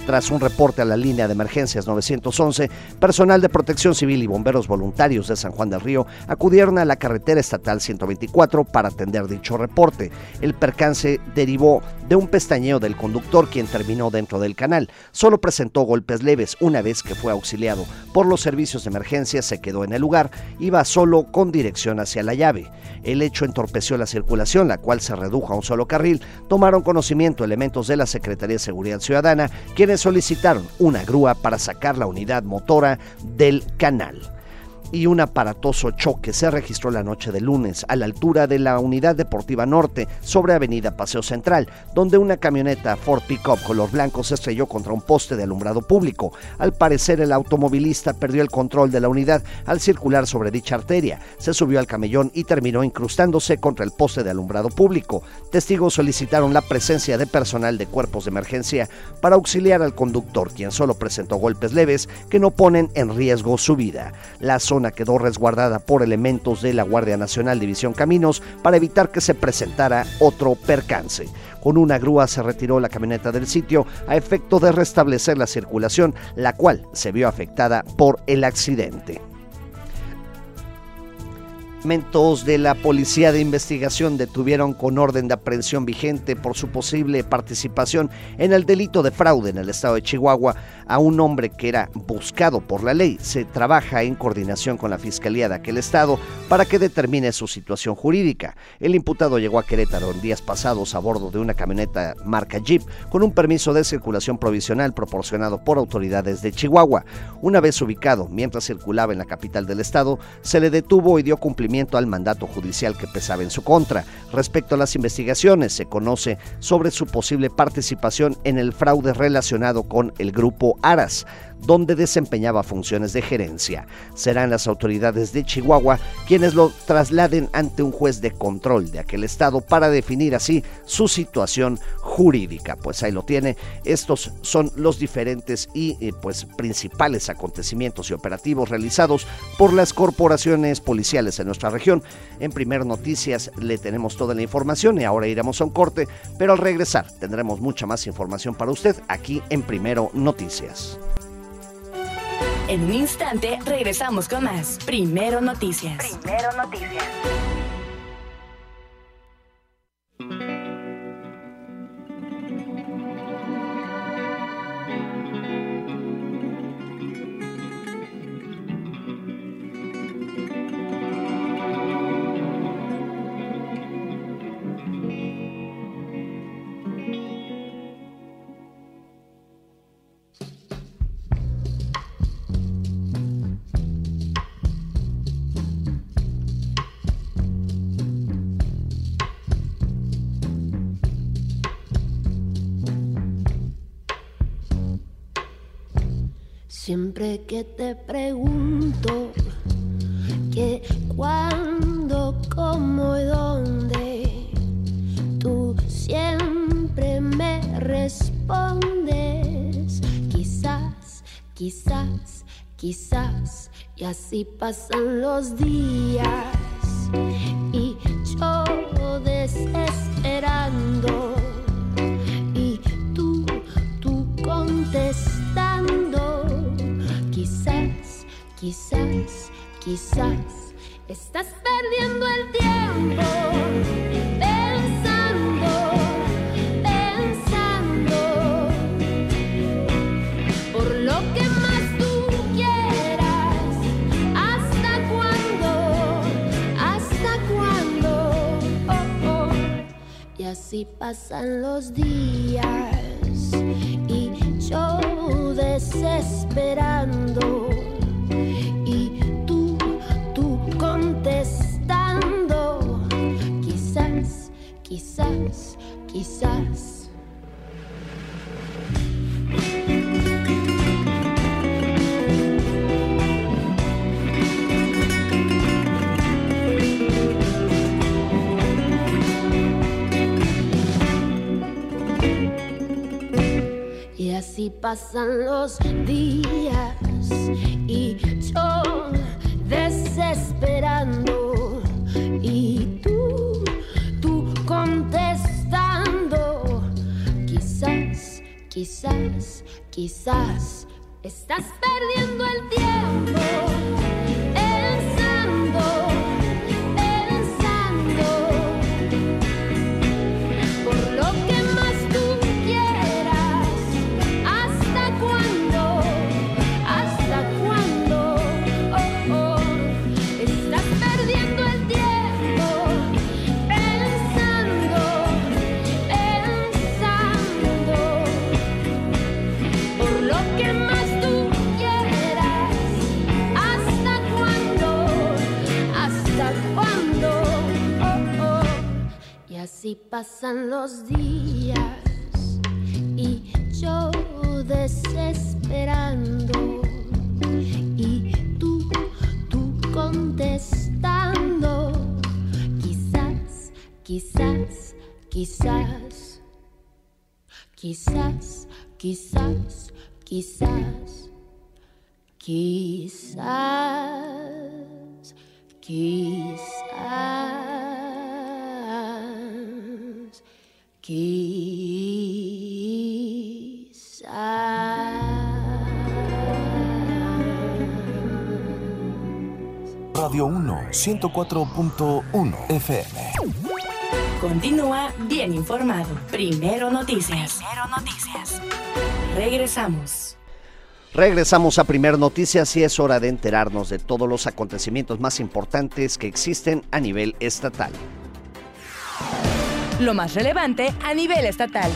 Tras un reporte a la línea de emergencias nueve once, personal de Protección Civil y bomberos voluntarios de San Juan del Río acudieron a la carretera estatal ciento veinticuatro para atender dicho reporte. El percance derivó de un pestañeo del conductor, quien terminó dentro del canal. Solo presentó golpes leves. Una vez que fue auxiliado por los servicios de emergencia, se quedó en el lugar. Iba solo con dirección hacia la llave. El hecho entorpeció la circulación, la cual se redujo a un solo carril. Tomaron conocimiento elementos de la Secretaría de Seguridad Ciudadana, quienes solicitaron una grúa para sacar la unidad motora del canal. Y un aparatoso choque se registró la noche de lunes a la altura de la Unidad Deportiva Norte sobre Avenida Paseo Central, donde una camioneta Ford Pickup color blanco se estrelló contra un poste de alumbrado público. Al parecer, el automovilista perdió el control de la unidad al circular sobre dicha arteria, se subió al camellón y terminó incrustándose contra el poste de alumbrado público. Testigos solicitaron la presencia de personal de cuerpos de emergencia para auxiliar al conductor, quien solo presentó golpes leves que no ponen en riesgo su vida. La zona quedó resguardada por elementos de la Guardia Nacional División Caminos para evitar que se presentara otro percance. Con una grúa se retiró la camioneta del sitio a efecto de restablecer la circulación, la cual se vio afectada por el accidente. Elementos de la Policía de Investigación detuvieron con orden de aprehensión vigente por su posible participación en el delito de fraude en el estado de Chihuahua a un hombre que era buscado por la ley. Se trabaja en coordinación con la Fiscalía de aquel estado para que determine su situación jurídica. El imputado llegó a Querétaro en días pasados a bordo de una camioneta marca Jeep con un permiso de circulación provisional proporcionado por autoridades de Chihuahua. Una vez ubicado, mientras circulaba en la capital del estado, se le detuvo y dio cumplimiento al mandato judicial que pesaba en su contra. Respecto a las investigaciones, se conoce sobre su posible participación en el fraude relacionado con el grupo Aras, donde desempeñaba funciones de gerencia. Serán las autoridades de Chihuahua quienes lo trasladen ante un juez de control de aquel estado para definir así su situación jurídica. Pues ahí lo tiene. Estos son los diferentes y eh, pues principales acontecimientos y operativos realizados por las corporaciones policiales en nuestra región. En Primero Noticias le tenemos toda la información y ahora iremos a un corte, pero al regresar tendremos mucha más información para usted aquí en Primero Noticias. En un instante regresamos con más Primero Noticias. Primero Noticias. Siempre que te pregunto qué, cuándo, cómo y dónde, tú siempre me respondes quizás, quizás, quizás. Y así pasan los días y yo desesperando y tú, tú contestando. Quizás, quizás, quizás estás perdiendo el tiempo pensando, pensando por lo que más tú quieras. ¿Hasta cuándo? ¿Hasta cuándo? Oh, oh. Y así pasan los días y yo desesperando y tú, tú contestando. Quizás, quizás, quizás. Y así pasan los días y yo desesperando y tú, tú contestando. Quizás, quizás, quizás estás perdiendo el tiempo pensando, pensando por lo que más tú quieras. ¿Hasta cuándo? ¿Hasta cuándo? Oh, oh. Estás perdiendo el tiempo pensando, pensando por lo que más tú quieras. ¿Hasta cuándo? ¿Hasta cuándo? Oh, oh. Y así pasan los días y yo desesperando y tú, tú contestando. Quizás, quizás, quizás, quizás, quizás, quizás, quizás, quizás, quizás. Radio uno, ciento cuatro punto uno F M. Continúa bien informado. Primero Noticias. Primero Noticias. Regresamos. Regresamos a Primer Noticias y es hora de enterarnos de todos los acontecimientos más importantes que existen a nivel estatal. Lo más relevante a nivel estatal.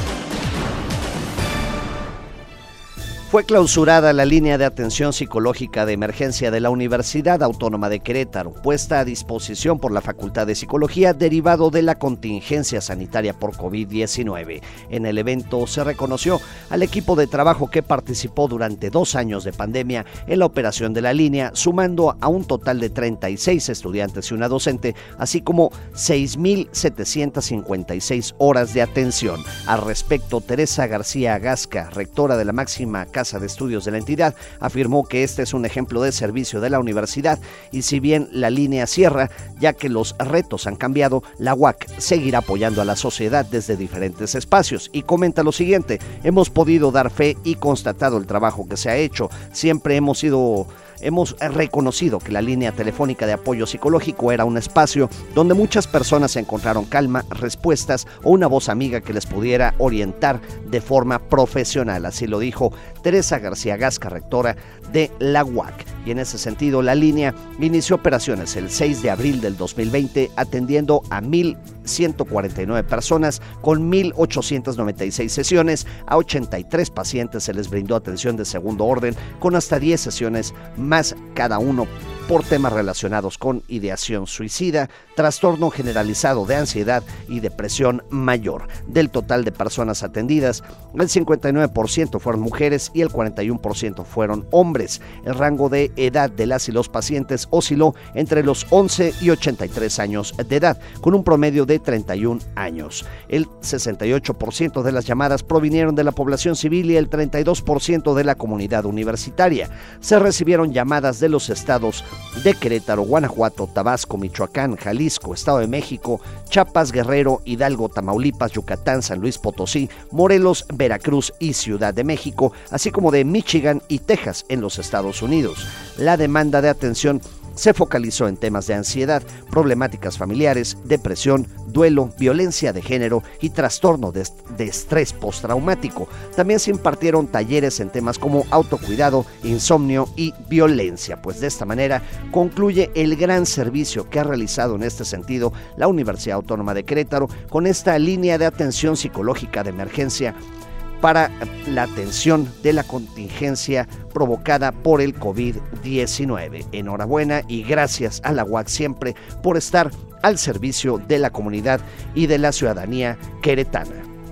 Fue clausurada la línea de atención psicológica de emergencia de la Universidad Autónoma de Querétaro, puesta a disposición por la Facultad de Psicología derivado de la contingencia sanitaria por COVID diecinueve. En el evento se reconoció al equipo de trabajo que participó durante dos años de pandemia en la operación de la línea, sumando a un total de treinta y seis estudiantes y una docente, así como seis mil setecientas cincuenta y seis horas de atención. Al respecto, Teresa García Gasca, rectora de la máxima Casa de Estudios de la entidad, afirmó que este es un ejemplo de servicio de la universidad y si bien la línea cierra, ya que los retos han cambiado, la U A C seguirá apoyando a la sociedad desde diferentes espacios y comenta lo siguiente: hemos podido dar fe y constatado el trabajo que se ha hecho, siempre hemos sido... Hemos reconocido que la línea telefónica de apoyo psicológico era un espacio donde muchas personas encontraron calma, respuestas o una voz amiga que les pudiera orientar de forma profesional. Así lo dijo Teresa García Gasca, rectora de la U A C. Y en ese sentido, la línea inició operaciones el seis de abril del dos mil veinte, atendiendo a mil ciento cuarenta y nueve personas con mil ochocientas noventa y seis sesiones. A ochenta y tres pacientes se les brindó atención de segundo orden, con hasta diez sesiones más cada uno por temas relacionados con ideación suicida, trastorno generalizado de ansiedad y depresión mayor. Del total de personas atendidas, el cincuenta y nueve por ciento fueron mujeres y el cuarenta y uno por ciento fueron hombres. El rango de edad de las y los pacientes osciló entre los once y ochenta y tres años de edad, con un promedio de treinta y un años. El sesenta y ocho por ciento de las llamadas provinieron de la población civil y el treinta y dos por ciento de la comunidad universitaria. Se recibieron llamadas de los estados de Querétaro, Guanajuato, Tabasco, Michoacán, Jalisco, Estado de México, Chiapas, Guerrero, Hidalgo, Tamaulipas, Yucatán, San Luis Potosí, Morelos, Veracruz y Ciudad de México, así como de Michigan y Texas en los Estados Unidos. La demanda de atención se focalizó en temas de ansiedad, problemáticas familiares, depresión, duelo, violencia de género y trastorno de, de estrés postraumático. También se impartieron talleres en temas como autocuidado, insomnio y violencia. Pues de esta manera concluye el gran servicio que ha realizado en este sentido la Universidad Autónoma de Querétaro con esta línea de atención psicológica de emergencia para la atención de la contingencia provocada por el COVID diecinueve. Enhorabuena y gracias a la U A C siempre por estar al servicio de la comunidad y de la ciudadanía queretana.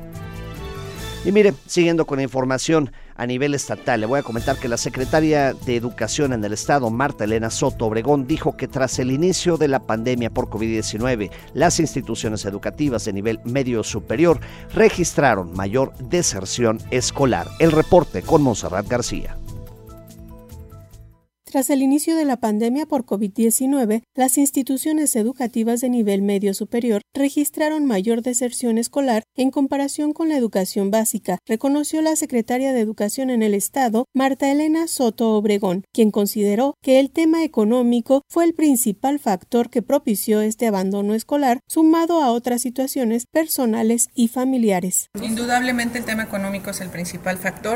Y mire, siguiendo con la información a nivel estatal, le voy a comentar que la secretaria de Educación en el estado, Marta Elena Soto Obregón, dijo que tras el inicio de la pandemia por COVID diecinueve, las instituciones educativas de nivel medio superior registraron mayor deserción escolar. El reporte con Montserrat García. Tras el inicio de la pandemia por COVID diecinueve, las instituciones educativas de nivel medio superior registraron mayor deserción escolar en comparación con la educación básica, reconoció la secretaria de Educación en el Estado, Marta Elena Soto Obregón, quien consideró que el tema económico fue el principal factor que propició este abandono escolar, sumado a otras situaciones personales y familiares. Indudablemente el tema económico es el principal factor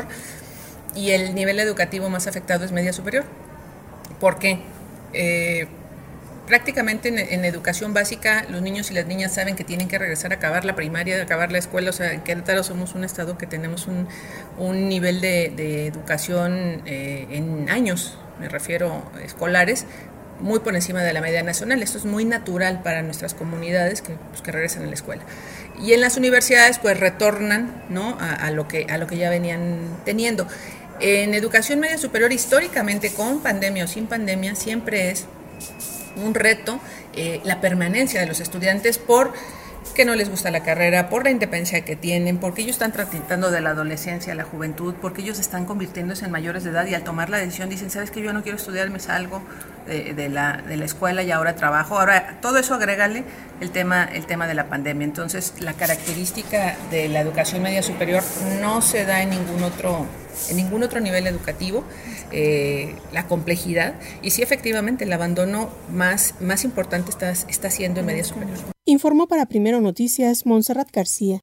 y el nivel educativo más afectado es media superior. ¿Por qué? Eh, prácticamente en, en educación básica los niños y las niñas saben que tienen que regresar a acabar la primaria, a acabar la escuela. O sea, en Querétaro somos un estado que tenemos un, un nivel de, de educación eh, en años, me refiero escolares, muy por encima de la media nacional. Esto es muy natural para nuestras comunidades que, pues, que regresen a la escuela. Y en las universidades pues retornan, ¿no?, a, a, lo que, a lo que ya venían teniendo. En educación media superior, históricamente, con pandemia o sin pandemia, siempre es un reto eh, la permanencia de los estudiantes por que no les gusta la carrera, por la independencia que tienen, porque ellos están tratando de la adolescencia, la juventud, porque ellos están convirtiéndose en mayores de edad y al tomar la decisión dicen, ¿sabes qué? Yo no quiero estudiar, me salgo de, de, la, de la escuela y ahora trabajo. Ahora, todo eso agrégale el tema, el tema de la pandemia. Entonces, la característica de la educación media superior no se da en ningún otro, en ningún otro nivel educativo, eh, la complejidad, y sí, efectivamente, el abandono más, más importante está, está siendo en media superior. Informó para Primero Noticias Montserrat García.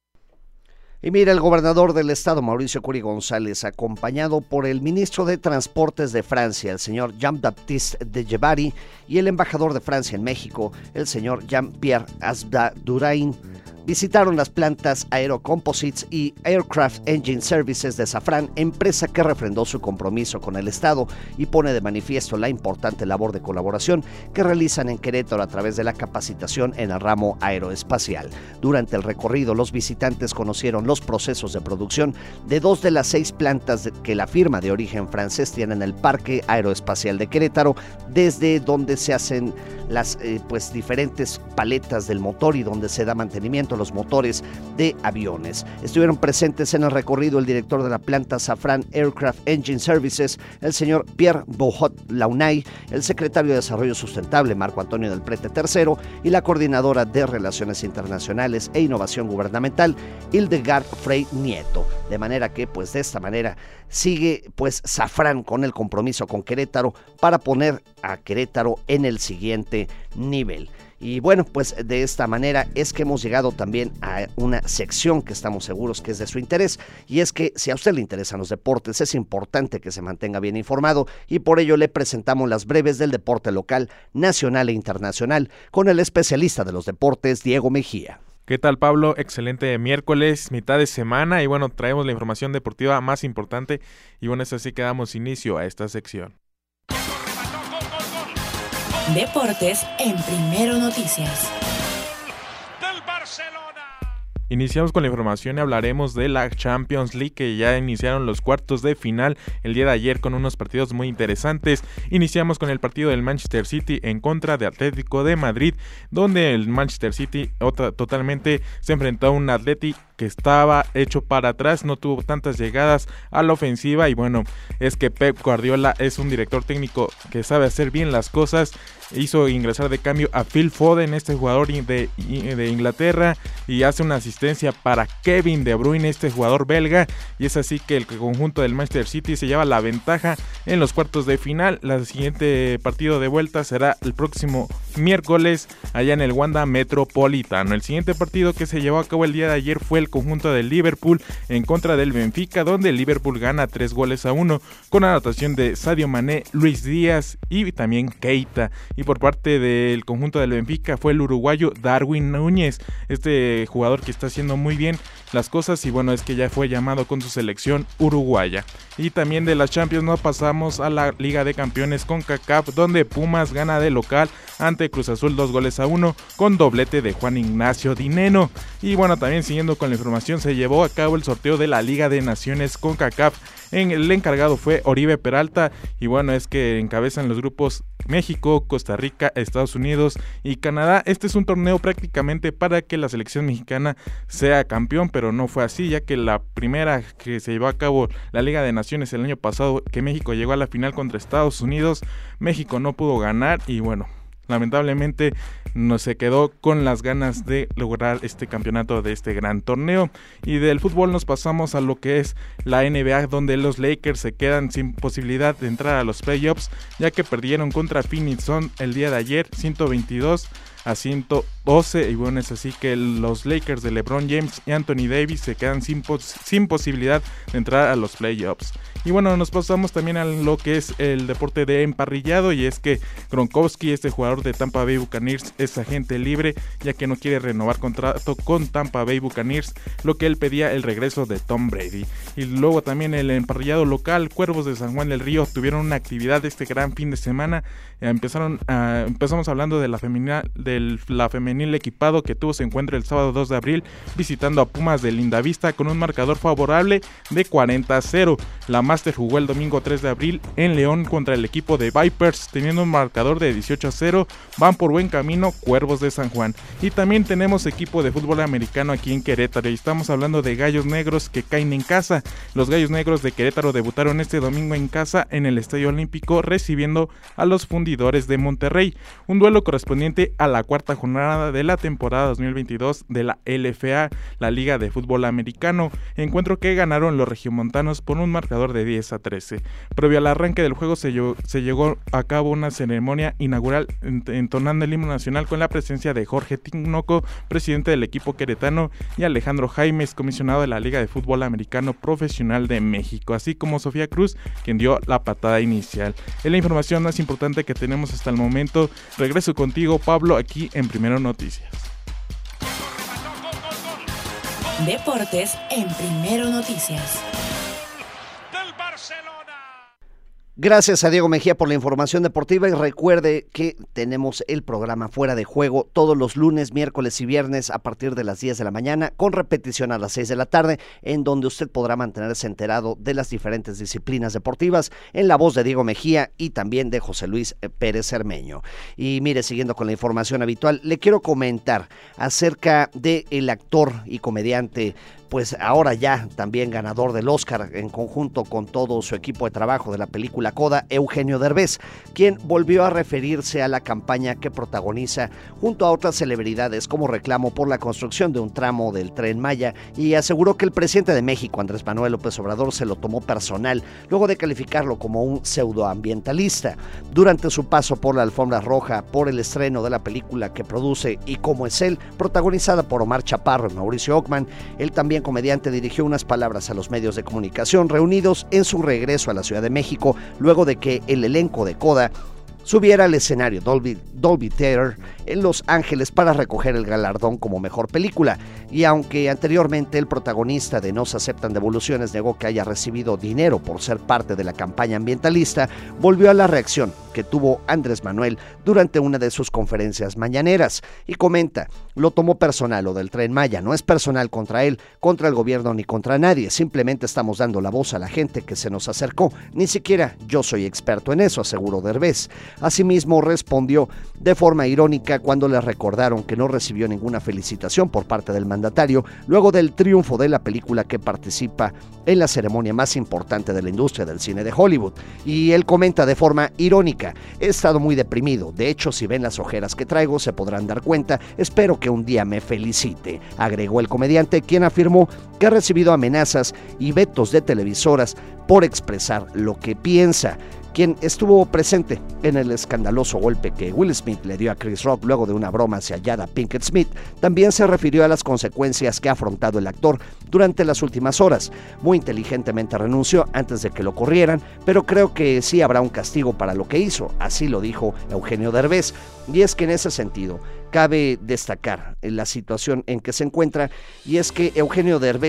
Y mira, el gobernador del estado, Mauricio Curi González, acompañado por el ministro de Transportes de Francia, el señor Jean-Baptiste de Djebbari, y el embajador de Francia en México, el señor Jean-Pierre Asbadurain, visitaron las plantas Aerocomposites y Aircraft Engine Services de Safran, empresa que refrendó su compromiso con el Estado y pone de manifiesto la importante labor de colaboración que realizan en Querétaro a través de la capacitación en el ramo aeroespacial. Durante el recorrido, los visitantes conocieron los procesos de producción de dos de las seis plantas que la firma de origen francés tiene en el Parque Aeroespacial de Querétaro, desde donde se hacen las eh, pues diferentes paletas del motor y donde se da mantenimiento a los motores de aviones. Estuvieron presentes en el recorrido el director de la planta Safran Aircraft Engine Services, el señor Pierre Bouhot-Launay, el secretario de Desarrollo Sustentable, Marco Antonio del Prete tercero, y la coordinadora de Relaciones Internacionales e Innovación Gubernamental, Hildegard Frey Nieto. De manera que, pues de esta manera, sigue pues Safran con el compromiso con Querétaro para poner a Querétaro en el siguiente nivel. Y bueno, pues de esta manera es que hemos llegado también a una sección que estamos seguros que es de su interés, y es que si a usted le interesan los deportes, es importante que se mantenga bien informado, y por ello le presentamos las breves del deporte local, nacional e internacional, con el especialista de los deportes, Diego Mejía. ¿Qué tal, Pablo? Excelente miércoles, mitad de semana, y bueno, traemos la información deportiva más importante, y bueno, es así que damos inicio a esta sección. Deportes en Primero Noticias. Iniciamos con la información y hablaremos de la Champions League, que ya iniciaron los cuartos de final el día de ayer con unos partidos muy interesantes. Iniciamos con el partido del Manchester City en contra de Atlético de Madrid, donde el Manchester City otra, totalmente se enfrentó a un Atleti que estaba hecho para atrás, no tuvo tantas llegadas a la ofensiva, y bueno, es que Pep Guardiola es un director técnico que sabe hacer bien las cosas. Hizo ingresar de cambio a Phil Foden, este jugador de, de Inglaterra, y hace una asistencia para Kevin De Bruyne, este jugador belga, y es así que el conjunto del Manchester City se lleva la ventaja en los cuartos de final. El siguiente partido de vuelta será el próximo miércoles allá en el Wanda Metropolitano. El siguiente partido que se llevó a cabo el día de ayer fue el conjunto del Liverpool en contra del Benfica, donde el Liverpool gana tres goles a uno con anotación de Sadio Mané, Luis Díaz y también Keita. Y por parte del conjunto del Benfica fue el uruguayo Darwin Núñez, este jugador que está haciendo muy bien las cosas, y bueno, es que ya fue llamado con su selección uruguaya. Y también de las Champions nos pasamos a la Liga de Campeones CONCACAF, donde Pumas gana de local ante Cruz Azul dos goles a uno con doblete de Juan Ignacio Dineno. Y bueno, también siguiendo con la información, se llevó a cabo el sorteo de la Liga de Naciones CONCACAF, En el encargado fue Oribe Peralta y bueno, es que encabezan los grupos México, Costa Rica, Estados Unidos y Canadá. Este es un torneo prácticamente para que la selección mexicana sea campeón, pero no fue así, ya que la primera que se llevó a cabo la Liga de Naciones el año pasado, que México llegó a la final contra Estados Unidos, México no pudo ganar y bueno, lamentablemente no se quedó con las ganas de lograr este campeonato de este gran torneo. Y del fútbol nos pasamos a lo que es la N B A, donde los Lakers se quedan sin posibilidad de entrar a los playoffs, ya que perdieron contra Phoenix Suns el día de ayer ciento veintidós a ciento doce, y bueno, es así que los Lakers de LeBron James y Anthony Davis se quedan sin, pos- sin posibilidad de entrar a los playoffs. Y bueno, nos pasamos también a lo que es el deporte de emparrillado, y es que Gronkowski, este jugador de Tampa Bay Buccaneers, es agente libre, ya que no quiere renovar contrato con Tampa Bay Buccaneers, lo que él pedía el regreso de Tom Brady. Y luego también el emparrillado local, Cuervos de San Juan del Río tuvieron una actividad este gran fin de semana. Eh, empezaron a, empezamos hablando de la femenina, de la femenil equipado, que tuvo su encuentro el sábado dos de abril visitando a Pumas de Lindavista con un marcador favorable de cuarenta a cero. La Master jugó el domingo tres de abril en León contra el equipo de Vipers teniendo un marcador de dieciocho a cero. Van por buen camino Cuervos de San Juan. Y también tenemos equipo de fútbol americano aquí en Querétaro, y estamos hablando de Gallos Negros que caen en casa. Los Gallos Negros de Querétaro debutaron este domingo en casa en el Estadio Olímpico recibiendo a los Fundidores de Monterrey, un duelo correspondiente a la cuarta jornada de la temporada dos mil veintidós de la L F A, la Liga de Fútbol Americano, encuentro que ganaron los regiomontanos por un marcador de diez a trece. Previo al arranque del juego se, llegó, se llegó a cabo una ceremonia inaugural entonando el himno nacional con la presencia de Jorge Tinoco, presidente del equipo queretano, y Alejandro Jaimes, comisionado de la Liga de Fútbol Americano Profesional de México, así como Sofía Cruz, quien dio la patada inicial. Es la información más importante que tenemos hasta el momento. Regreso contigo, Pablo, aquí en Primero Noticias. Deportes en Primero Noticias. Gracias a Diego Mejía por la información deportiva, y recuerde que tenemos el programa Fuera de Juego todos los lunes, miércoles y viernes a partir de las diez de la mañana, con repetición a las seis de la tarde, en donde usted podrá mantenerse enterado de las diferentes disciplinas deportivas en la voz de Diego Mejía y también de José Luis Pérez Cermeño. Y mire, siguiendo con la información habitual, le quiero comentar acerca del actor y comediante, pues ahora ya también ganador del Oscar en conjunto con todo su equipo de trabajo de la película Coda, Eugenio Derbez, quien volvió a referirse a la campaña que protagoniza junto a otras celebridades como reclamo por la construcción de un tramo del Tren Maya, y aseguró que el presidente de México, Andrés Manuel López Obrador, se lo tomó personal luego de calificarlo como un pseudoambientalista. Durante su paso por la alfombra roja por el estreno de la película que produce Y Cómo es él, protagonizada por Omar Chaparro y Mauricio Ockman, él también comediante dirigió unas palabras a los medios de comunicación reunidos en su regreso a la Ciudad de México luego de que el elenco de Coda subiera al escenario Dolby, Dolby Theater en Los Ángeles para recoger el galardón como mejor película. Y aunque anteriormente el protagonista de No se aceptan devoluciones negó que haya recibido dinero por ser parte de la campaña ambientalista, volvió a la reacción que tuvo Andrés Manuel durante una de sus conferencias mañaneras y comenta: lo tomó personal lo del Tren Maya, no es personal contra él, contra el gobierno ni contra nadie, simplemente estamos dando la voz a la gente que se nos acercó, ni siquiera yo soy experto en eso, aseguró Derbez. Asimismo respondió de forma irónica cuando le recordaron que no recibió ninguna felicitación por parte del mandatario luego del triunfo de la película que participa en la ceremonia más importante de la industria del cine de Hollywood. Y él comenta de forma irónica: he estado muy deprimido, de hecho si ven las ojeras que traigo se podrán dar cuenta, espero que un día me felicite, agregó el comediante, quien afirmó que ha recibido amenazas y vetos de televisoras por expresar lo que piensa. Quien estuvo presente en el escandaloso golpe que Will Smith le dio a Chris Rock luego de una broma hacia Jada Pinkett Smith, también se refirió a las consecuencias que ha afrontado el actor durante las últimas horas. Muy inteligentemente renunció antes de que lo corrieran, pero creo que sí habrá un castigo para lo que hizo, así lo dijo Eugenio Derbez. Y es que en ese sentido cabe destacar la situación en que se encuentra, y es que Eugenio Derbez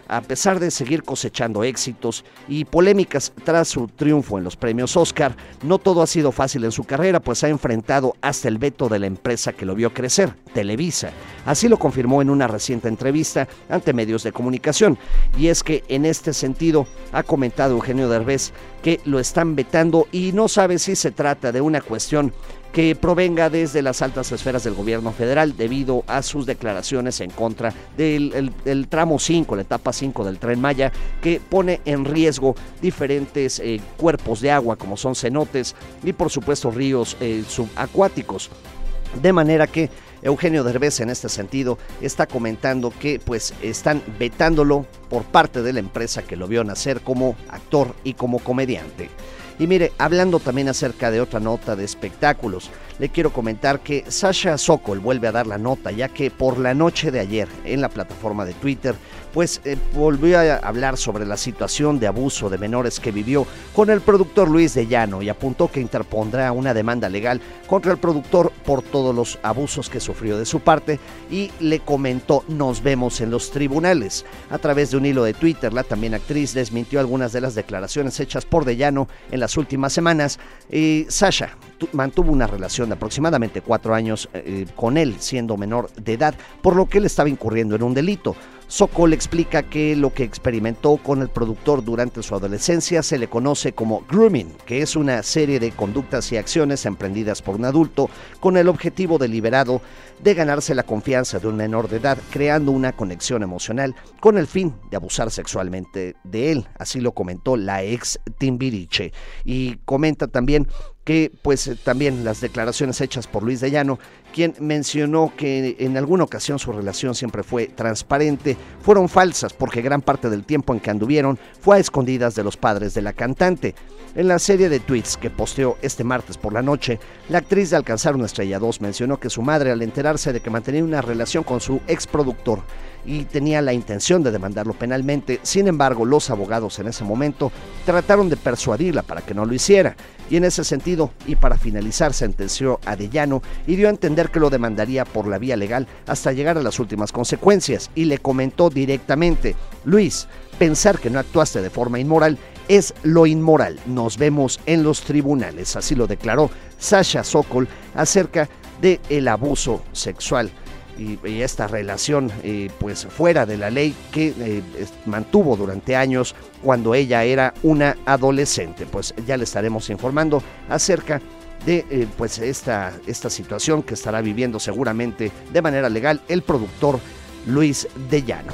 a pesar de seguir cosechando éxitos y polémicas tras su triunfo en los premios Oscar, no todo ha sido fácil en su carrera, pues ha enfrentado hasta el veto de la empresa que lo vio crecer, Televisa. Así lo confirmó en una reciente entrevista ante medios de comunicación. Y es que en este sentido ha comentado Eugenio Derbez que lo están vetando y no sabe si se trata de una cuestión que provenga desde las altas esferas del gobierno federal debido a sus declaraciones en contra del el, el tramo cinco, la etapa cinco del Tren Maya, que pone en riesgo diferentes eh, cuerpos de agua como son cenotes y por supuesto ríos eh, subacuáticos. De manera que Eugenio Derbez en este sentido está comentando que pues están vetándolo por parte de la empresa que lo vio nacer como actor y como comediante. Y mire, hablando también acerca de otra nota de espectáculos, le quiero comentar que Sasha Sokol vuelve a dar la nota, ya que por la noche de ayer en la plataforma de Twitter, pues eh, volvió a hablar sobre la situación de abuso de menores que vivió con el productor Luis de Llano y apuntó que interpondrá una demanda legal contra el productor por todos los abusos que sufrió de su parte y le comentó: nos vemos en los tribunales. A través de un hilo de Twitter, la también actriz desmintió algunas de las declaraciones hechas por de Llano en las últimas semanas. Y Sasha mantuvo una relación de aproximadamente cuatro años eh, con él, siendo menor de edad, por lo que él estaba incurriendo en un delito. Sokol explica que lo que experimentó con el productor durante su adolescencia se le conoce como grooming, que es una serie de conductas y acciones emprendidas por un adulto con el objetivo deliberado de ganarse la confianza de un menor de edad, creando una conexión emocional con el fin de abusar sexualmente de él. Así lo comentó la ex Timbiriche. Y comenta también que pues también las declaraciones hechas por Luis de Llano, quien mencionó que en alguna ocasión su relación siempre fue transparente, fueron falsas porque gran parte del tiempo en que anduvieron fue a escondidas de los padres de la cantante. En la serie de tweets que posteó este martes por la noche, la actriz de Alcanzar una estrella dos mencionó que su madre, al enterarse de que mantenía una relación con su exproductor y tenía la intención de demandarlo penalmente, sin embargo, los abogados en ese momento trataron de persuadirla para que no lo hiciera. Y en ese sentido, y para finalizar, sentenció a de Llano y dio a entender que lo demandaría por la vía legal hasta llegar a las últimas consecuencias. Y le comentó directamente: Luis, pensar que no actuaste de forma inmoral es lo inmoral. Nos vemos en los tribunales. Así lo declaró Sasha Sokol acerca del abuso sexual y, y esta relación eh, pues fuera de la ley que eh, mantuvo durante años cuando ella era una adolescente. Pues ya le estaremos informando acerca de eh, pues esta, esta situación que estará viviendo seguramente de manera legal el productor Luis de Llano.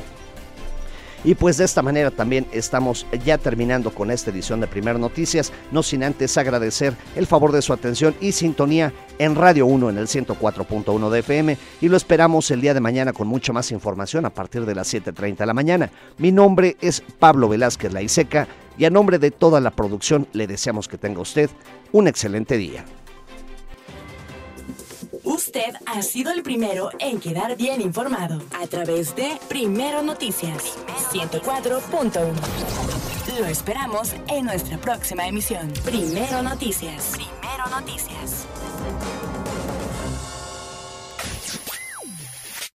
Y pues de esta manera también estamos ya terminando con esta edición de Primer Noticias, no sin antes agradecer el favor de su atención y sintonía en Radio uno en el ciento cuatro punto uno de F M, y lo esperamos el día de mañana con mucha más información a partir de las siete treinta de la mañana. Mi nombre es Pablo Velázquez Laiseca y a nombre de toda la producción le deseamos que tenga usted un excelente día. Usted ha sido el primero en quedar bien informado a través de Primero Noticias ciento cuatro punto uno. Lo esperamos en nuestra próxima emisión. Primero Noticias. Primero Noticias.